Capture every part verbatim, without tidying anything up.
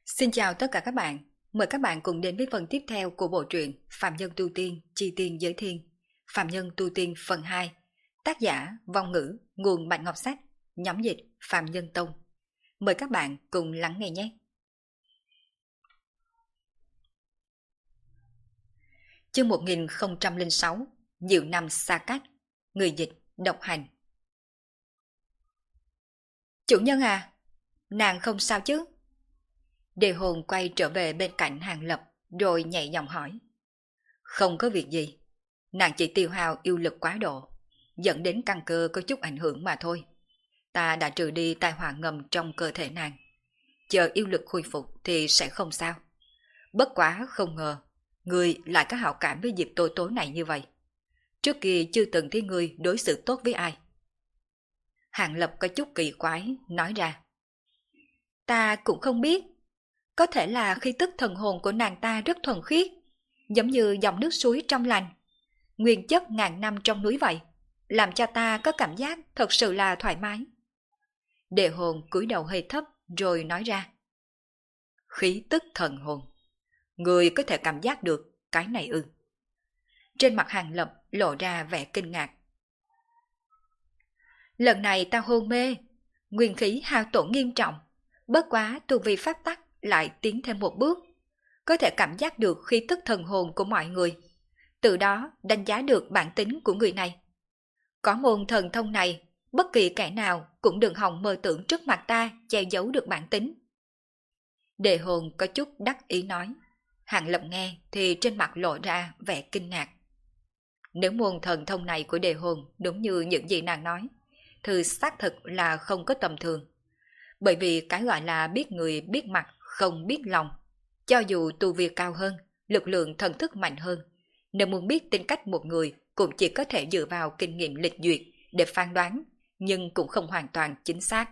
Xin chào tất cả các bạn. Mời các bạn cùng đến với phần tiếp theo của bộ truyện Phạm Nhân Tu Tiên, Chi Tiên Giới Thiên. Phạm Nhân Tu Tiên phần hai. Tác giả Vong Ngữ, nguồn Bạch Ngọc Sách, nhóm dịch Phạm Nhân Tông. Mời các bạn cùng lắng nghe nhé. Chương một nghìn không trăm lẻ sáu. Nhiều năm xa cách. Người dịch độc hành. Chủ nhân à, nàng không sao chứ? Đề hồn quay trở về bên cạnh Hàng Lập rồi nhẹ giọng hỏi. Không có việc gì, nàng chỉ tiêu hao yêu lực quá độ, dẫn đến căn cơ có chút ảnh hưởng mà thôi. Ta đã trừ đi tai họa ngầm trong cơ thể nàng, chờ yêu lực khôi phục thì sẽ không sao. Bất quá không ngờ ngươi lại có hảo cảm với Diệp Tố Tố này như vậy. Trước kia chưa từng thấy ngươi đối xử tốt với ai. Hàng Lập có chút kỳ quái nói ra. Ta cũng không biết. Có thể là khí tức thần hồn của nàng ta rất thuần khiết, giống như dòng nước suối trong lành, nguyên chất ngàn năm trong núi vậy, làm cho ta có cảm giác thật sự là thoải mái. Đề hồn cúi đầu hơi thấp rồi nói ra. Khí tức thần hồn, người có thể cảm giác được cái này ư? Trên mặt Hàng Lập lộ ra vẻ kinh ngạc. Lần này ta hôn mê, nguyên khí hao tổn nghiêm trọng, bất quá tu vi pháp tắc lại tiến thêm một bước, có thể cảm giác được khí tức thần hồn của mọi người, từ đó đánh giá được bản tính của người này. Có môn thần thông này, bất kỳ kẻ nào cũng đừng hòng mơ tưởng trước mặt ta che giấu được bản tính. Đề hồn có chút đắc ý nói. Hàng Lập nghe thì trên mặt lộ ra vẻ kinh ngạc. Nếu môn thần thông này của đề hồn đúng như những gì nàng nói, thì xác thực là không có tầm thường. Bởi vì cái gọi là biết người biết mặt không biết lòng. Cho dù tu vi cao hơn, lực lượng thần thức mạnh hơn, nếu muốn biết tính cách một người cũng chỉ có thể dựa vào kinh nghiệm lịch duyệt để phán đoán, nhưng cũng không hoàn toàn chính xác.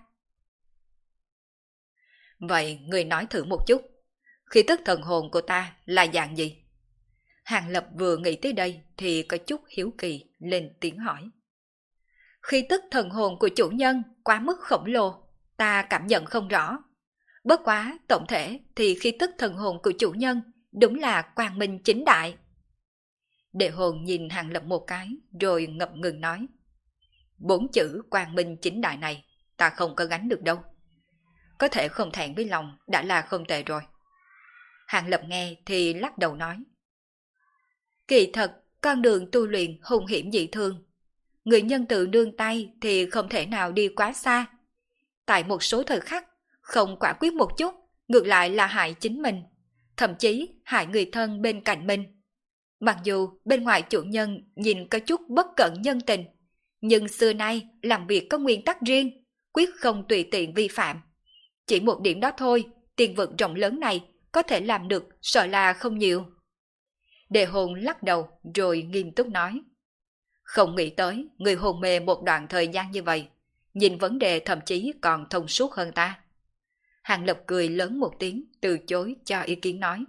Vậy người nói thử một chút, khí tức thần hồn của ta là dạng gì? Hàng Lập vừa nghĩ tới đây thì có chút hiếu kỳ lên tiếng hỏi. Khí tức thần hồn của chủ nhân quá mức khổng lồ, ta cảm nhận không rõ. Bất quá tổng thể thì khí tức thần hồn của chủ nhân đúng là quang minh chính đại. Đệ hồn nhìn Hàng Lập một cái rồi ngập ngừng nói. Bốn chữ quang minh chính đại này ta không có gánh được đâu. Có thể không thẹn với lòng đã là không tệ rồi. Hàng Lập nghe thì lắc đầu nói. Kỳ thật con đường tu luyện hung hiểm dị thường. Người nhân từ nương tay thì không thể nào đi quá xa. Tại một số thời khắc không quả quyết một chút, ngược lại là hại chính mình, thậm chí hại người thân bên cạnh mình. Mặc dù bên ngoài chủ nhân nhìn có chút bất cẩn nhân tình, nhưng xưa nay làm việc có nguyên tắc riêng, quyết không tùy tiện vi phạm. Chỉ một điểm đó thôi, tiền vực rộng lớn này có thể làm được sợ là không nhiều. Đề hồn lắc đầu rồi nghiêm túc nói. Không nghĩ tới người hồn mê một đoạn thời gian như vậy, nhìn vấn đề thậm chí còn thông suốt hơn ta. Hàng Lập cười lớn một tiếng từ chối cho ý kiến nói.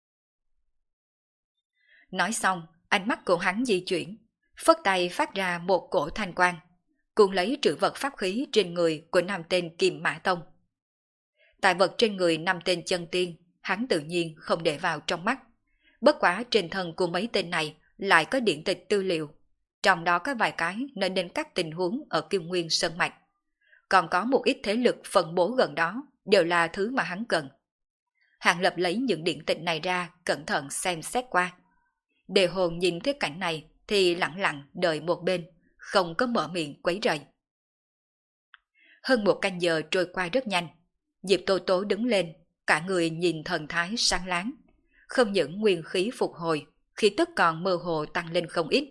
Nói xong, ánh mắt của hắn di chuyển, phất tay phát ra một cổ thanh quang, cùng lấy trữ vật pháp khí trên người của năm tên Kim Mã Tông. Tài vật trên người năm tên chân tiên, hắn tự nhiên không để vào trong mắt. Bất quá trên thân của mấy tên này lại có điển tịch tư liệu, trong đó có vài cái nên đến các tình huống ở Kim Nguyên Sơn Mạch. Còn có một ít thế lực phân bố gần đó, đều là thứ mà hắn cần. Hàng Lập lấy những điển tịch này ra, cẩn thận xem xét qua. Đề hồn nhìn thấy cảnh này thì lặng lặng đợi một bên, không có mở miệng quấy rầy. Hơn một canh giờ trôi qua rất nhanh, Diệp Tố Tố đứng lên, cả người nhìn thần thái sáng láng. Không những nguyên khí phục hồi, khí tức còn mơ hồ tăng lên không ít.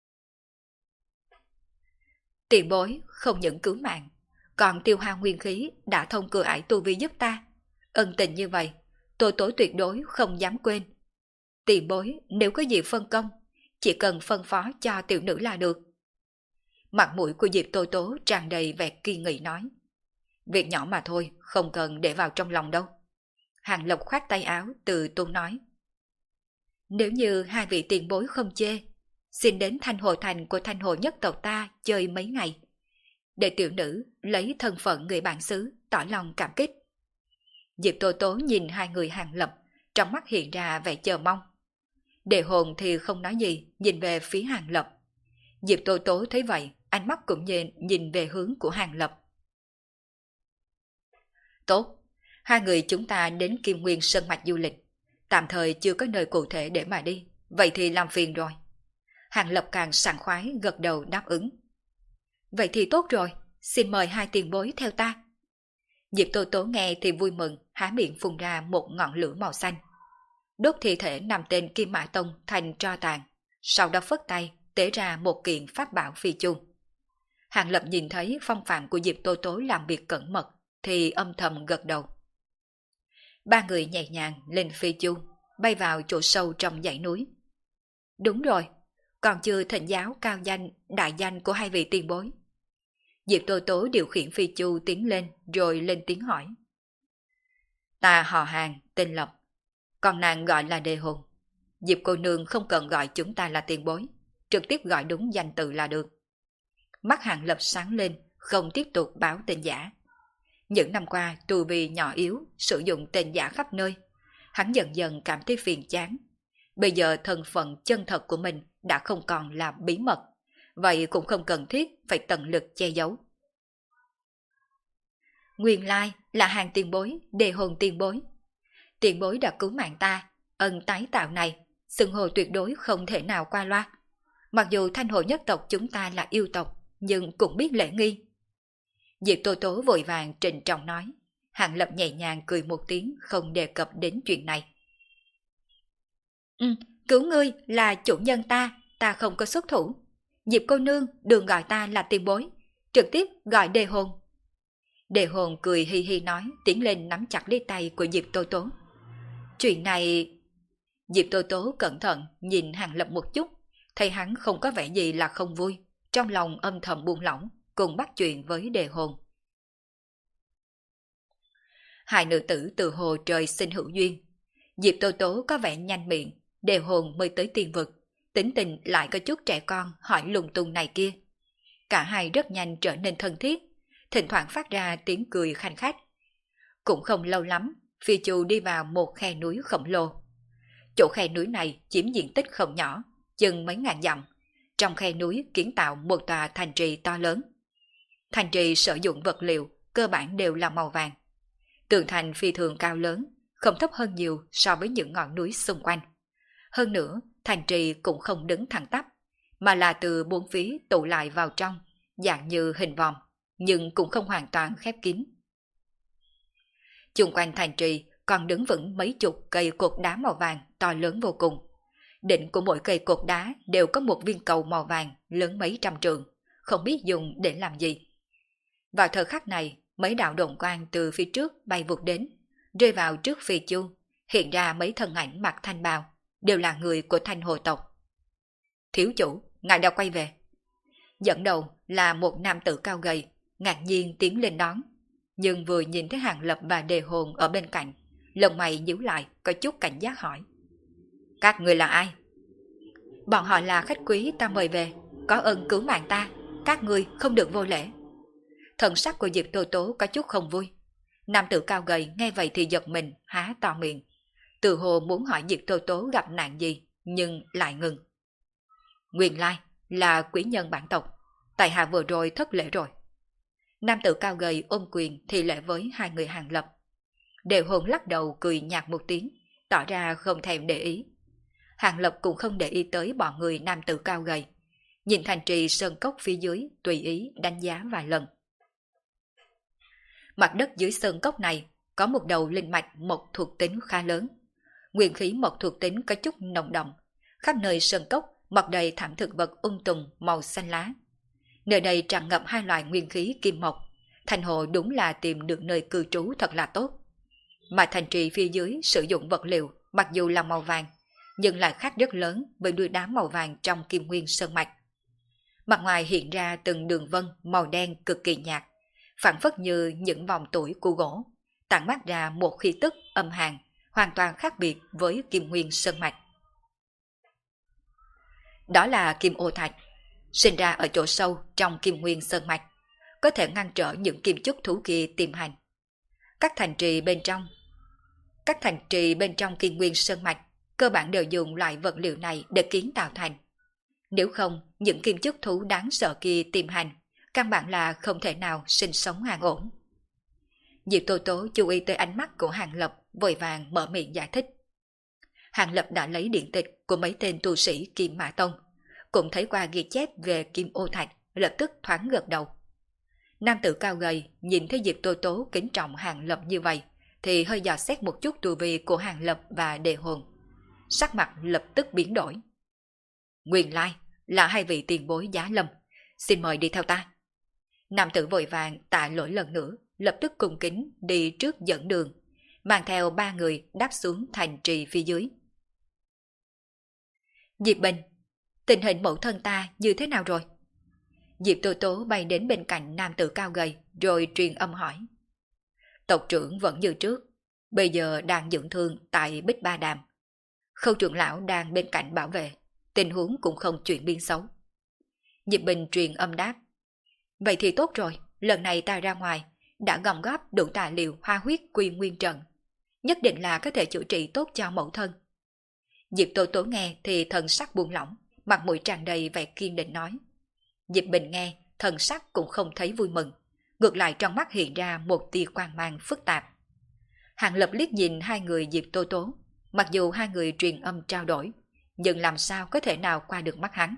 Tiền bối không những cứu mạng, còn tiêu hao nguyên khí đã thông cửa ải tu vi giúp ta. Ân tình như vậy, Tố Tố tuyệt đối không dám quên. Tiền bối nếu có gì phân công, chỉ cần phân phó cho tiểu nữ là được. Mặt mũi của Diệp Tố Tố tràn đầy vẻ kỳ nghị nói. Việc nhỏ mà thôi, không cần để vào trong lòng đâu. Hàng Lập khoát tay áo từ tốn nói. Nếu như hai vị tiền bối không chê, xin đến Thanh Hồ Thành của Thanh Hồ nhất tộc ta chơi mấy ngày, để tiểu nữ lấy thân phận người bản xứ tỏ lòng cảm kích. Diệp Tố Tố nhìn hai người Hàng Lập, trong mắt hiện ra vẻ chờ mong. Đề Hồn thì không nói gì, nhìn về phía Hàng Lập. Diệp Tố Tố thấy vậy, ánh mắt cũng nhìn, nhìn về hướng của Hàng Lập. Tốt, hai người chúng ta đến Kim Nguyên Sơn Mạch du lịch, tạm thời chưa có nơi cụ thể để mà đi, vậy thì làm phiền rồi. Hàng Lập càng sảng khoái gật đầu đáp ứng. Vậy thì tốt rồi, xin mời hai tiền bối theo ta. Diệp Tô Tố nghe thì vui mừng, há miệng phun ra một ngọn lửa màu xanh. Đốt thi thể nằm tên Kim Mã Tông thành tro tàn, sau đó phất tay tế ra một kiện pháp bảo phi chu. Hàng Lập nhìn thấy phong phạm của Diệp Tô Tố làm việc cẩn mật thì âm thầm gật đầu. Ba người nhẹ nhàng lên phi chu, bay vào chỗ sâu trong dãy núi. Đúng rồi, còn chưa thịnh giáo cao danh, đại danh của hai vị tiền bối. Diệp Tô Tố điều khiển phi chu tiến lên rồi lên tiếng hỏi. Ta họ Hàng, tên Lập, còn nàng gọi là Đề Hồn. Diệp cô nương không cần gọi chúng ta là tiền bối, trực tiếp gọi đúng danh tự là được. Mắt Hàng Lập sáng lên, không tiếp tục báo tên giả. Những năm qua tu vi nhỏ yếu, sử dụng tên giả khắp nơi, hắn dần dần cảm thấy phiền chán. Bây giờ thân phận chân thật của mình đã không còn là bí mật, vậy cũng không cần thiết phải tận lực che giấu. Nguyên lai là Hàng tiền bối, Đề Hồn tiền bối. Tiền bối đã cứu mạng ta, ân tái tạo này, xưng hô tuyệt đối không thể nào qua loa. Mặc dù Thanh Hồ nhất tộc chúng ta là yêu tộc, nhưng cũng biết lễ nghi. Diệp Tô Tố vội vàng trịnh trọng nói. Hàng Lập nhẹ nhàng cười một tiếng, không đề cập đến chuyện này. Ừ, cứu ngươi là chủ nhân ta, ta không có xuất thủ. Diệp cô nương đừng gọi ta là tiền bối, trực tiếp gọi Đề Hồn. Đề Hồn cười hi hi nói, tiến lên nắm chặt lấy tay của Diệp Tô Tố. Chuyện này... Diệp Tô Tố cẩn thận nhìn Hàng Lập một chút, thấy hắn không có vẻ gì là không vui, trong lòng âm thầm buông lỏng, cùng bắt chuyện với Đề Hồn. Hai nữ tử từ hồ trời sinh hữu duyên. Diệp Tô Tố có vẻ nhanh miệng, Đề Hồn mới tới tiên vực, tính tình lại có chút trẻ con hỏi lung tung này kia. Cả hai rất nhanh trở nên thân thiết, thỉnh thoảng phát ra tiếng cười khanh khách. Cũng không lâu lắm, phi chu đi vào một khe núi khổng lồ. Chỗ khe núi này chiếm diện tích không nhỏ, chừng mấy ngàn dặm. Trong khe núi kiến tạo một tòa thành trì to lớn. Thành trì sử dụng vật liệu cơ bản đều là màu vàng. Tường thành phi thường cao lớn, không thấp hơn nhiều so với những ngọn núi xung quanh. Hơn nữa, thành trì cũng không đứng thẳng tắp, mà là từ bốn phía tụ lại vào trong, dạng như hình vòm, nhưng cũng không hoàn toàn khép kín. Chung quanh thành trì còn đứng vững mấy chục cây cột đá màu vàng to lớn vô cùng. Đỉnh của mỗi cây cột đá đều có một viên cầu màu vàng lớn mấy trăm trượng, không biết dùng để làm gì. Vào thời khắc này, mấy đạo độn quang từ phía trước bay vụt đến, rơi vào trước phi chu, hiện ra mấy thân ảnh mặc thanh bào, đều là người của Thanh Hồ tộc. Thiếu chủ, ngài đã quay về. Dẫn đầu là một nam tử cao gầy, ngạc nhiên tiến lên đón, nhưng vừa nhìn thấy Hàng Lập và Đề Hồn ở bên cạnh, lông mày nhíu lại, có chút cảnh giác hỏi. Các người là ai? Bọn họ là khách quý ta mời về, có ơn cứu mạng ta, các người không được vô lễ. Thần sắc của Diệp Tô Tố có chút không vui. Nam tử cao gầy nghe vậy thì giật mình, há to miệng. Từ hồ muốn hỏi Diệp Tô Tố gặp nạn gì, nhưng lại ngừng. Nguyên lai là quý nhân bản tộc, tại hạ vừa rồi thất lễ rồi. Nam tử cao gầy ôm quyền thì lễ với hai người Hàng Lập. Đề Hồn lắc đầu cười nhạt một tiếng, tỏ ra không thèm để ý. Hàng Lập cũng không để ý tới bọn người nam tử cao gầy, nhìn thành trì sơn cốc phía dưới tùy ý đánh giá vài lần. Mặt đất dưới sơn cốc này có một đầu linh mạch mộc thuộc tính khá lớn. Nguyên khí mộc thuộc tính có chút nồng đậm, khắp nơi sơn cốc mọc đầy thảm thực vật ung tùm màu xanh lá. Nơi đây tràn ngập hai loại nguyên khí kim mộc, Thanh Hồ đúng là tìm được nơi cư trú thật là tốt. Mà thành trì phía dưới sử dụng vật liệu mặc dù là màu vàng, nhưng lại khác rất lớn với đuôi đá màu vàng trong Kim Nguyên Sơn Mạch. Mặt ngoài hiện ra từng đường vân màu đen cực kỳ nhạt, phản phất như những vòng tuổi của gỗ, tản mát ra một khí tức âm hàn, hoàn toàn khác biệt với Kim Nguyên Sơn Mạch. Đó là kim ô thạch, sinh ra ở chỗ sâu trong Kim Nguyên Sơn Mạch, có thể ngăn trở những kim chúc thú kia tiềm hành. Các thành trì bên trong Các thành trì bên trong Kim Nguyên Sơn Mạch cơ bản đều dùng loại vật liệu này để kiến tạo thành. Nếu không, những kim chúc thú đáng sợ kia tìm hành, căn bản là không thể nào sinh sống an ổn. Diệp Tô Tố chú ý tới ánh mắt của Hàng Lập, vội vàng mở miệng giải thích. Hàng Lập đã lấy điện tịch của mấy tên tu sĩ Kim Mã Tông, cũng thấy qua ghi chép về Kim Ô Thạch, lập tức thoáng gật đầu. Nam tử cao gầy nhìn thấy Diệp Tô Tố kính trọng Hàng Lập như vậy, thì hơi dò xét một chút tu vi của Hàng Lập và Đề Hồn. Sắc mặt lập tức biến đổi. Nguyên lai là hai vị tiền bối Giá Lâm, xin mời đi theo ta. Nam tử vội vàng tạ lỗi lần nữa, lập tức cung kính đi trước dẫn đường, mang theo ba người đáp xuống thành trì phía dưới. Diệp Bình, tình hình mẫu thân ta như thế nào rồi? Diệp Tô Tố bay đến bên cạnh nam tử cao gầy, rồi truyền âm hỏi. Tộc trưởng vẫn như trước, bây giờ đang dưỡng thương tại Bích Ba Đàm. Khâu trưởng lão đang bên cạnh bảo vệ, tình huống cũng không chuyển biến xấu. Diệp Bình truyền âm đáp. Vậy thì tốt rồi, lần này ta ra ngoài, đã gom góp đủ tài liệu hoa huyết quy nguyên trận. Nhất định là có thể chữa trị tốt cho mẫu thân. Diệp Tô Tố nghe thì thần sắc buông lỏng, mặt mũi tràn đầy vẻ kiên định nói. Diệp Bình nghe, thần sắc cũng không thấy vui mừng, ngược lại trong mắt hiện ra một tia quang mang phức tạp. Hàng Lập liếc nhìn hai người Diệp Tô Tố, mặc dù hai người truyền âm trao đổi, nhưng làm sao có thể nào qua được mắt hắn.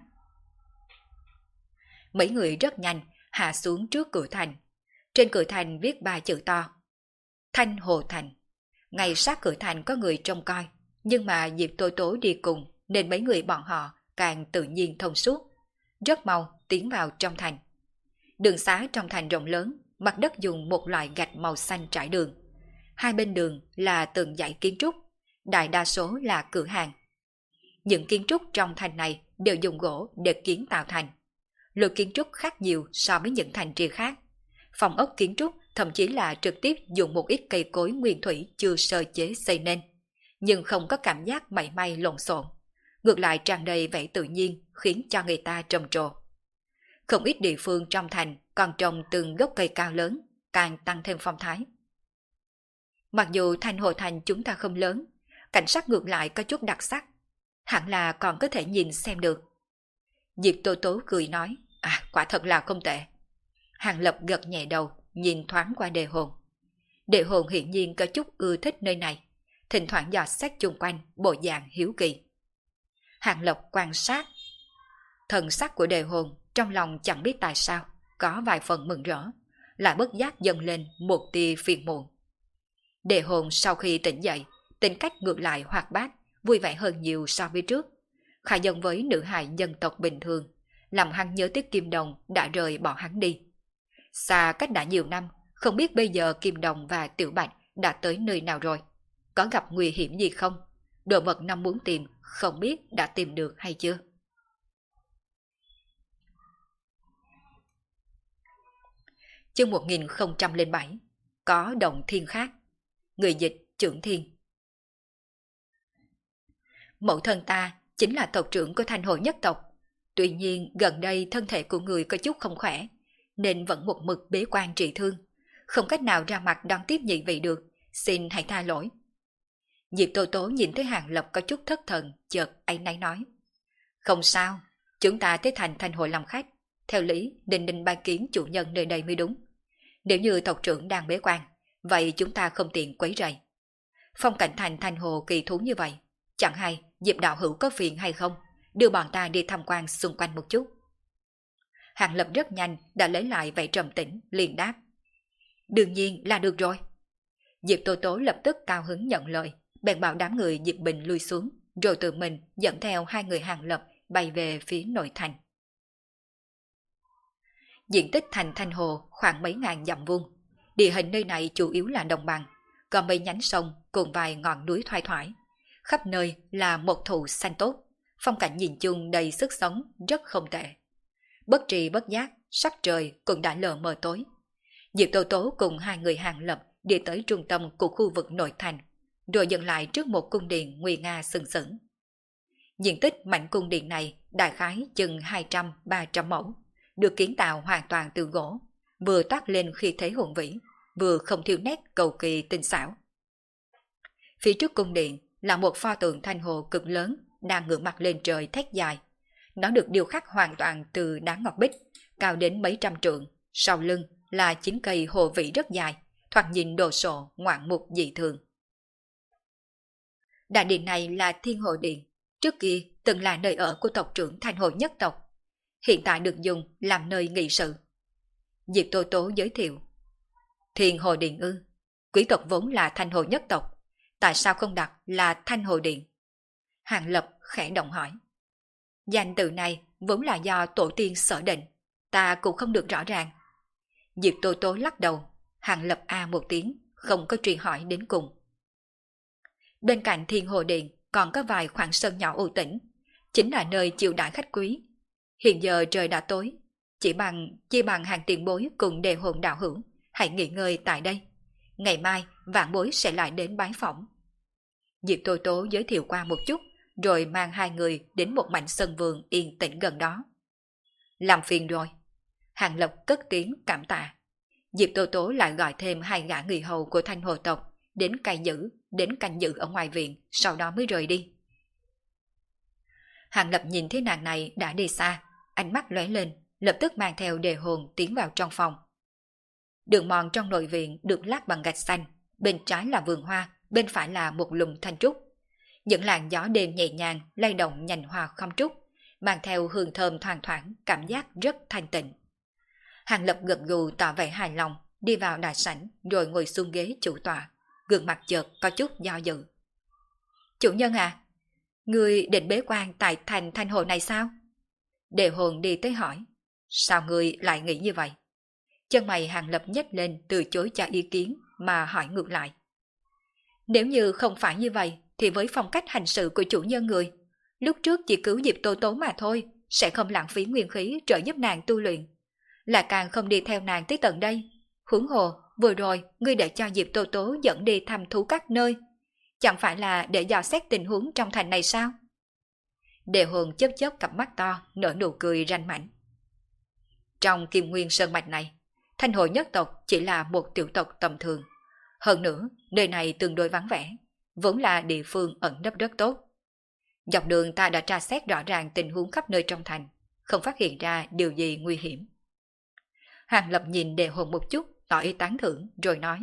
Mấy người rất nhanh hạ xuống trước cửa thành. Trên cửa thành viết ba chữ to. Thanh Hồ Thành. Ngay sát cửa thành có người trông coi, nhưng mà Diệp Tô Tố đi cùng nên mấy người bọn họ càng tự nhiên thông suốt. Rất mau tiến vào trong thành. Đường xá trong thành rộng lớn, mặt đất dùng một loại gạch màu xanh trải đường. Hai bên đường là từng dãy kiến trúc, đại đa số là cửa hàng. Những kiến trúc trong thành này đều dùng gỗ để kiến tạo thành. Lối kiến trúc khác nhiều so với những thành trì khác. Phòng ốc kiến trúc thậm chí là trực tiếp dùng một ít cây cối nguyên thủy chưa sơ chế xây nên, nhưng không có cảm giác mảy may lộn xộn, ngược lại tràn đầy vẻ tự nhiên, khiến cho người ta trầm trồ. Không ít địa phương trong thành còn trồng từng gốc cây cao lớn, càng tăng thêm phong thái. Mặc dù Thanh Hồ Thành chúng ta không lớn, cảnh sắc ngược lại có chút đặc sắc, hẳn là còn có thể nhìn xem được. Diệp Tô Tố cười nói, à quả thật là không tệ. Hàng Lập gật nhẹ đầu, nhìn thoáng qua Đề Hồn. Đề Hồn hiển nhiên có chút ưa thích nơi này, thỉnh thoảng dò xét chung quanh, bộ dạng hiếu kỳ. Hàng Lập quan sát thần sắc của Đề Hồn, trong lòng chẳng biết tại sao có vài phần mừng rỡ, lại bất giác dâng lên một tia phiền muộn. Đề Hồn sau khi tỉnh dậy, tính cách ngược lại hoạt bát, vui vẻ hơn nhiều so với trước, khá giống với nữ hài nhân tộc bình thường, làm hắn nhớ tới Kim Đồng đã rời bỏ hắn đi. Xa cách đã nhiều năm, không biết bây giờ Kim Đồng và Tiểu Bạch đã tới nơi nào rồi, có gặp nguy hiểm gì không, đồ vật năm muốn tìm không biết đã tìm được hay chưa. Chương một nghìn không trăm lẻ bảy. Có động thiên khác. Người dịch Trưởng Thiên. Mẫu thân ta chính là tộc trưởng của Thanh Hồ nhất tộc. Tuy nhiên gần đây thân thể của người có chút không khỏe, nên vẫn một mực bế quan trị thương, không cách nào ra mặt đón tiếp nhị vị được, xin hãy tha lỗi. Diệp Tô Tố nhìn thấy Hàng Lập có chút thất thần, chợt áy náy nói. Không sao, chúng ta tới thành Thanh Hồ làm khách, theo lý định định ban kiến chủ nhân nơi đây mới đúng. Nếu như tộc trưởng đang bế quan, vậy chúng ta không tiện quấy rầy. Phong cảnh thành Thanh Hồ kỳ thú như vậy, chẳng hay Diệp đạo hữu có phiền hay không, đưa bọn ta đi tham quan xung quanh một chút. Hàng Lập rất nhanh đã lấy lại vẻ trầm tĩnh, liền đáp. Đương nhiên là được rồi. Diệp Tô Tố lập tức cao hứng nhận lời, bèn bảo đám người Diệp Bình lui xuống, rồi tự mình dẫn theo hai người Hàng Lập bay về phía nội thành. Diện tích thành Thanh Hồ khoảng mấy ngàn dặm vuông, địa hình nơi này chủ yếu là đồng bằng, có mấy nhánh sông cùng vài ngọn núi thoai thoải, khắp nơi là một thụ xanh tốt, phong cảnh nhìn chung đầy sức sống, rất không tệ. Bất tri bất giác, sắc trời cũng đã lờ mờ tối. Diệp Tô Tố cùng hai người Hàng Lập đi tới trung tâm của khu vực nội thành, rồi dừng lại trước một cung điện nguy nga sừng sững. Diện tích mảnh cung điện này đại khái chừng hai trăm đến ba trăm mẫu, được kiến tạo hoàn toàn từ gỗ, vừa toát lên khí thế hùng vĩ, vừa không thiếu nét cầu kỳ tinh xảo. Phía trước cung điện là một pho tượng thanh hồ cực lớn đang ngửa mặt lên trời thét dài. Nó được điêu khắc hoàn toàn từ đá ngọc bích, cao đến mấy trăm trượng. Sau lưng là chín cây hồ vĩ rất dài, thoạt nhìn đồ sộ, ngoạn mục dị thường. Đại điện này là Thiên Hồ Điện, trước kia từng là nơi ở của tộc trưởng Thanh Hồ nhất tộc, hiện tại được dùng làm nơi nghị sự. Diệp Tô Tố giới thiệu. Thiên Hồ Điện ư? Quý tộc vốn là Thanh Hồ nhất tộc, tại sao không đặt là Thanh Hồ Điện? Hàng Lập khẽ động hỏi. Danh từ này vốn là do tổ tiên sở định, ta cũng không được rõ ràng. Diệp Tô Tố lắc đầu, Hàng Lập a một tiếng, không có truy hỏi đến cùng. Bên cạnh Thiên Hồ Điện còn có vài khoảng sân nhỏ u tĩnh, chính là nơi chiêu đãi khách quý. Hiện giờ trời đã tối, chỉ bằng chi bằng hàng tiền bối cùng đề hồn đạo hữu, hãy nghỉ ngơi tại đây. Ngày mai vạn bối sẽ lại đến bái phỏng. Diệp Tô Tố giới thiệu qua một chút, rồi mang hai người đến một mảnh sân vườn yên tĩnh gần đó. Làm phiền rồi. Hàng Lập cất tiếng cảm tạ. Diệp Tô Tố lại gọi thêm hai gã người hầu của Thanh Hồ tộc đến canh giữ, đến canh giữ ở ngoài viện, sau đó mới rời đi. Hàng Lập nhìn thấy nàng này đã đi xa, ánh mắt lóe lên, lập tức mang theo đề hồn tiến vào trong phòng. Đường mòn trong nội viện được lát bằng gạch xanh, bên trái là vườn hoa, bên phải là một lùm thanh trúc. Những làn gió đêm nhẹ nhàng lay động nhành hoa không trúc, mang theo hương thơm thoang thoảng, cảm giác rất thanh tịnh. Hàng Lập gật gù tỏ vẻ hài lòng, đi vào đại sảnh rồi ngồi xuống ghế chủ tọa, gương mặt chợt có chút do dự. Chủ nhân à, người định bế quan tại thành Thanh Hồ này sao? Đề hồn đi tới hỏi. Sao người lại nghĩ như vậy? Chân mày Hàng Lập nhếch lên từ chối cho ý kiến mà hỏi ngược lại. Nếu như không phải như vậy thì với phong cách hành sự của chủ nhân người, lúc trước chỉ cứu Diệp Tô Tố mà thôi, sẽ không lãng phí nguyên khí trợ giúp nàng tu luyện, là càng không đi theo nàng tới tận đây. Huống hồ vừa rồi ngươi để cho Diệp Tô Tố dẫn đi thăm thú các nơi, chẳng phải là để dò xét tình huống trong thành này sao? Đề hồn chớp chớp cặp mắt to, nở nụ cười ranh mãnh. Trong Kim Nguyên Sơn Mạch này, Thanh Hồ nhất tộc chỉ là một tiểu tộc tầm thường. Hơn nữa, nơi này tương đối vắng vẻ, vốn là địa phương ẩn nấp rất tốt. Dọc đường ta đã tra xét rõ ràng tình huống khắp nơi trong thành, không phát hiện ra điều gì nguy hiểm. Hàng Lập nhìn đề hồn một chút, tỏ ý tán thưởng, rồi nói.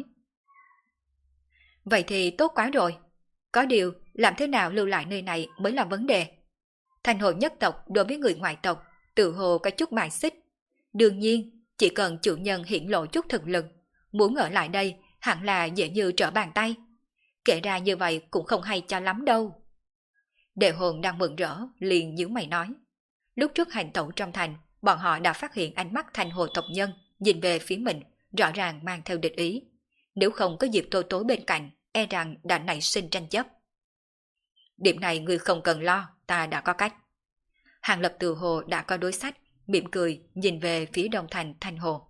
Vậy thì tốt quá rồi. Có điều, làm thế nào lưu lại nơi này mới là vấn đề. Thanh Hồ nhất tộc đối với người ngoại tộc, tự hồ có chút bài xích. Đương nhiên, chỉ cần chủ nhân hiển lộ chút thực lực, muốn ở lại đây hẳn là dễ như trở bàn tay. Kể ra như vậy cũng không hay cho lắm đâu. Đề hồn đang mừng rỡ, liền nhíu mày nói. Lúc trước hành tẩu trong thành, bọn họ đã phát hiện ánh mắt Thanh Hồ tộc nhân nhìn về phía mình, rõ ràng mang theo địch ý. Nếu không có Diệp Tô Tố bên cạnh, e rằng đã nảy sinh tranh chấp. Điểm này ngươi không cần lo, ta đã có cách. Hàng Lập từ hồ đã có đối sách, mỉm cười nhìn về phía đông thành Thanh Hồ.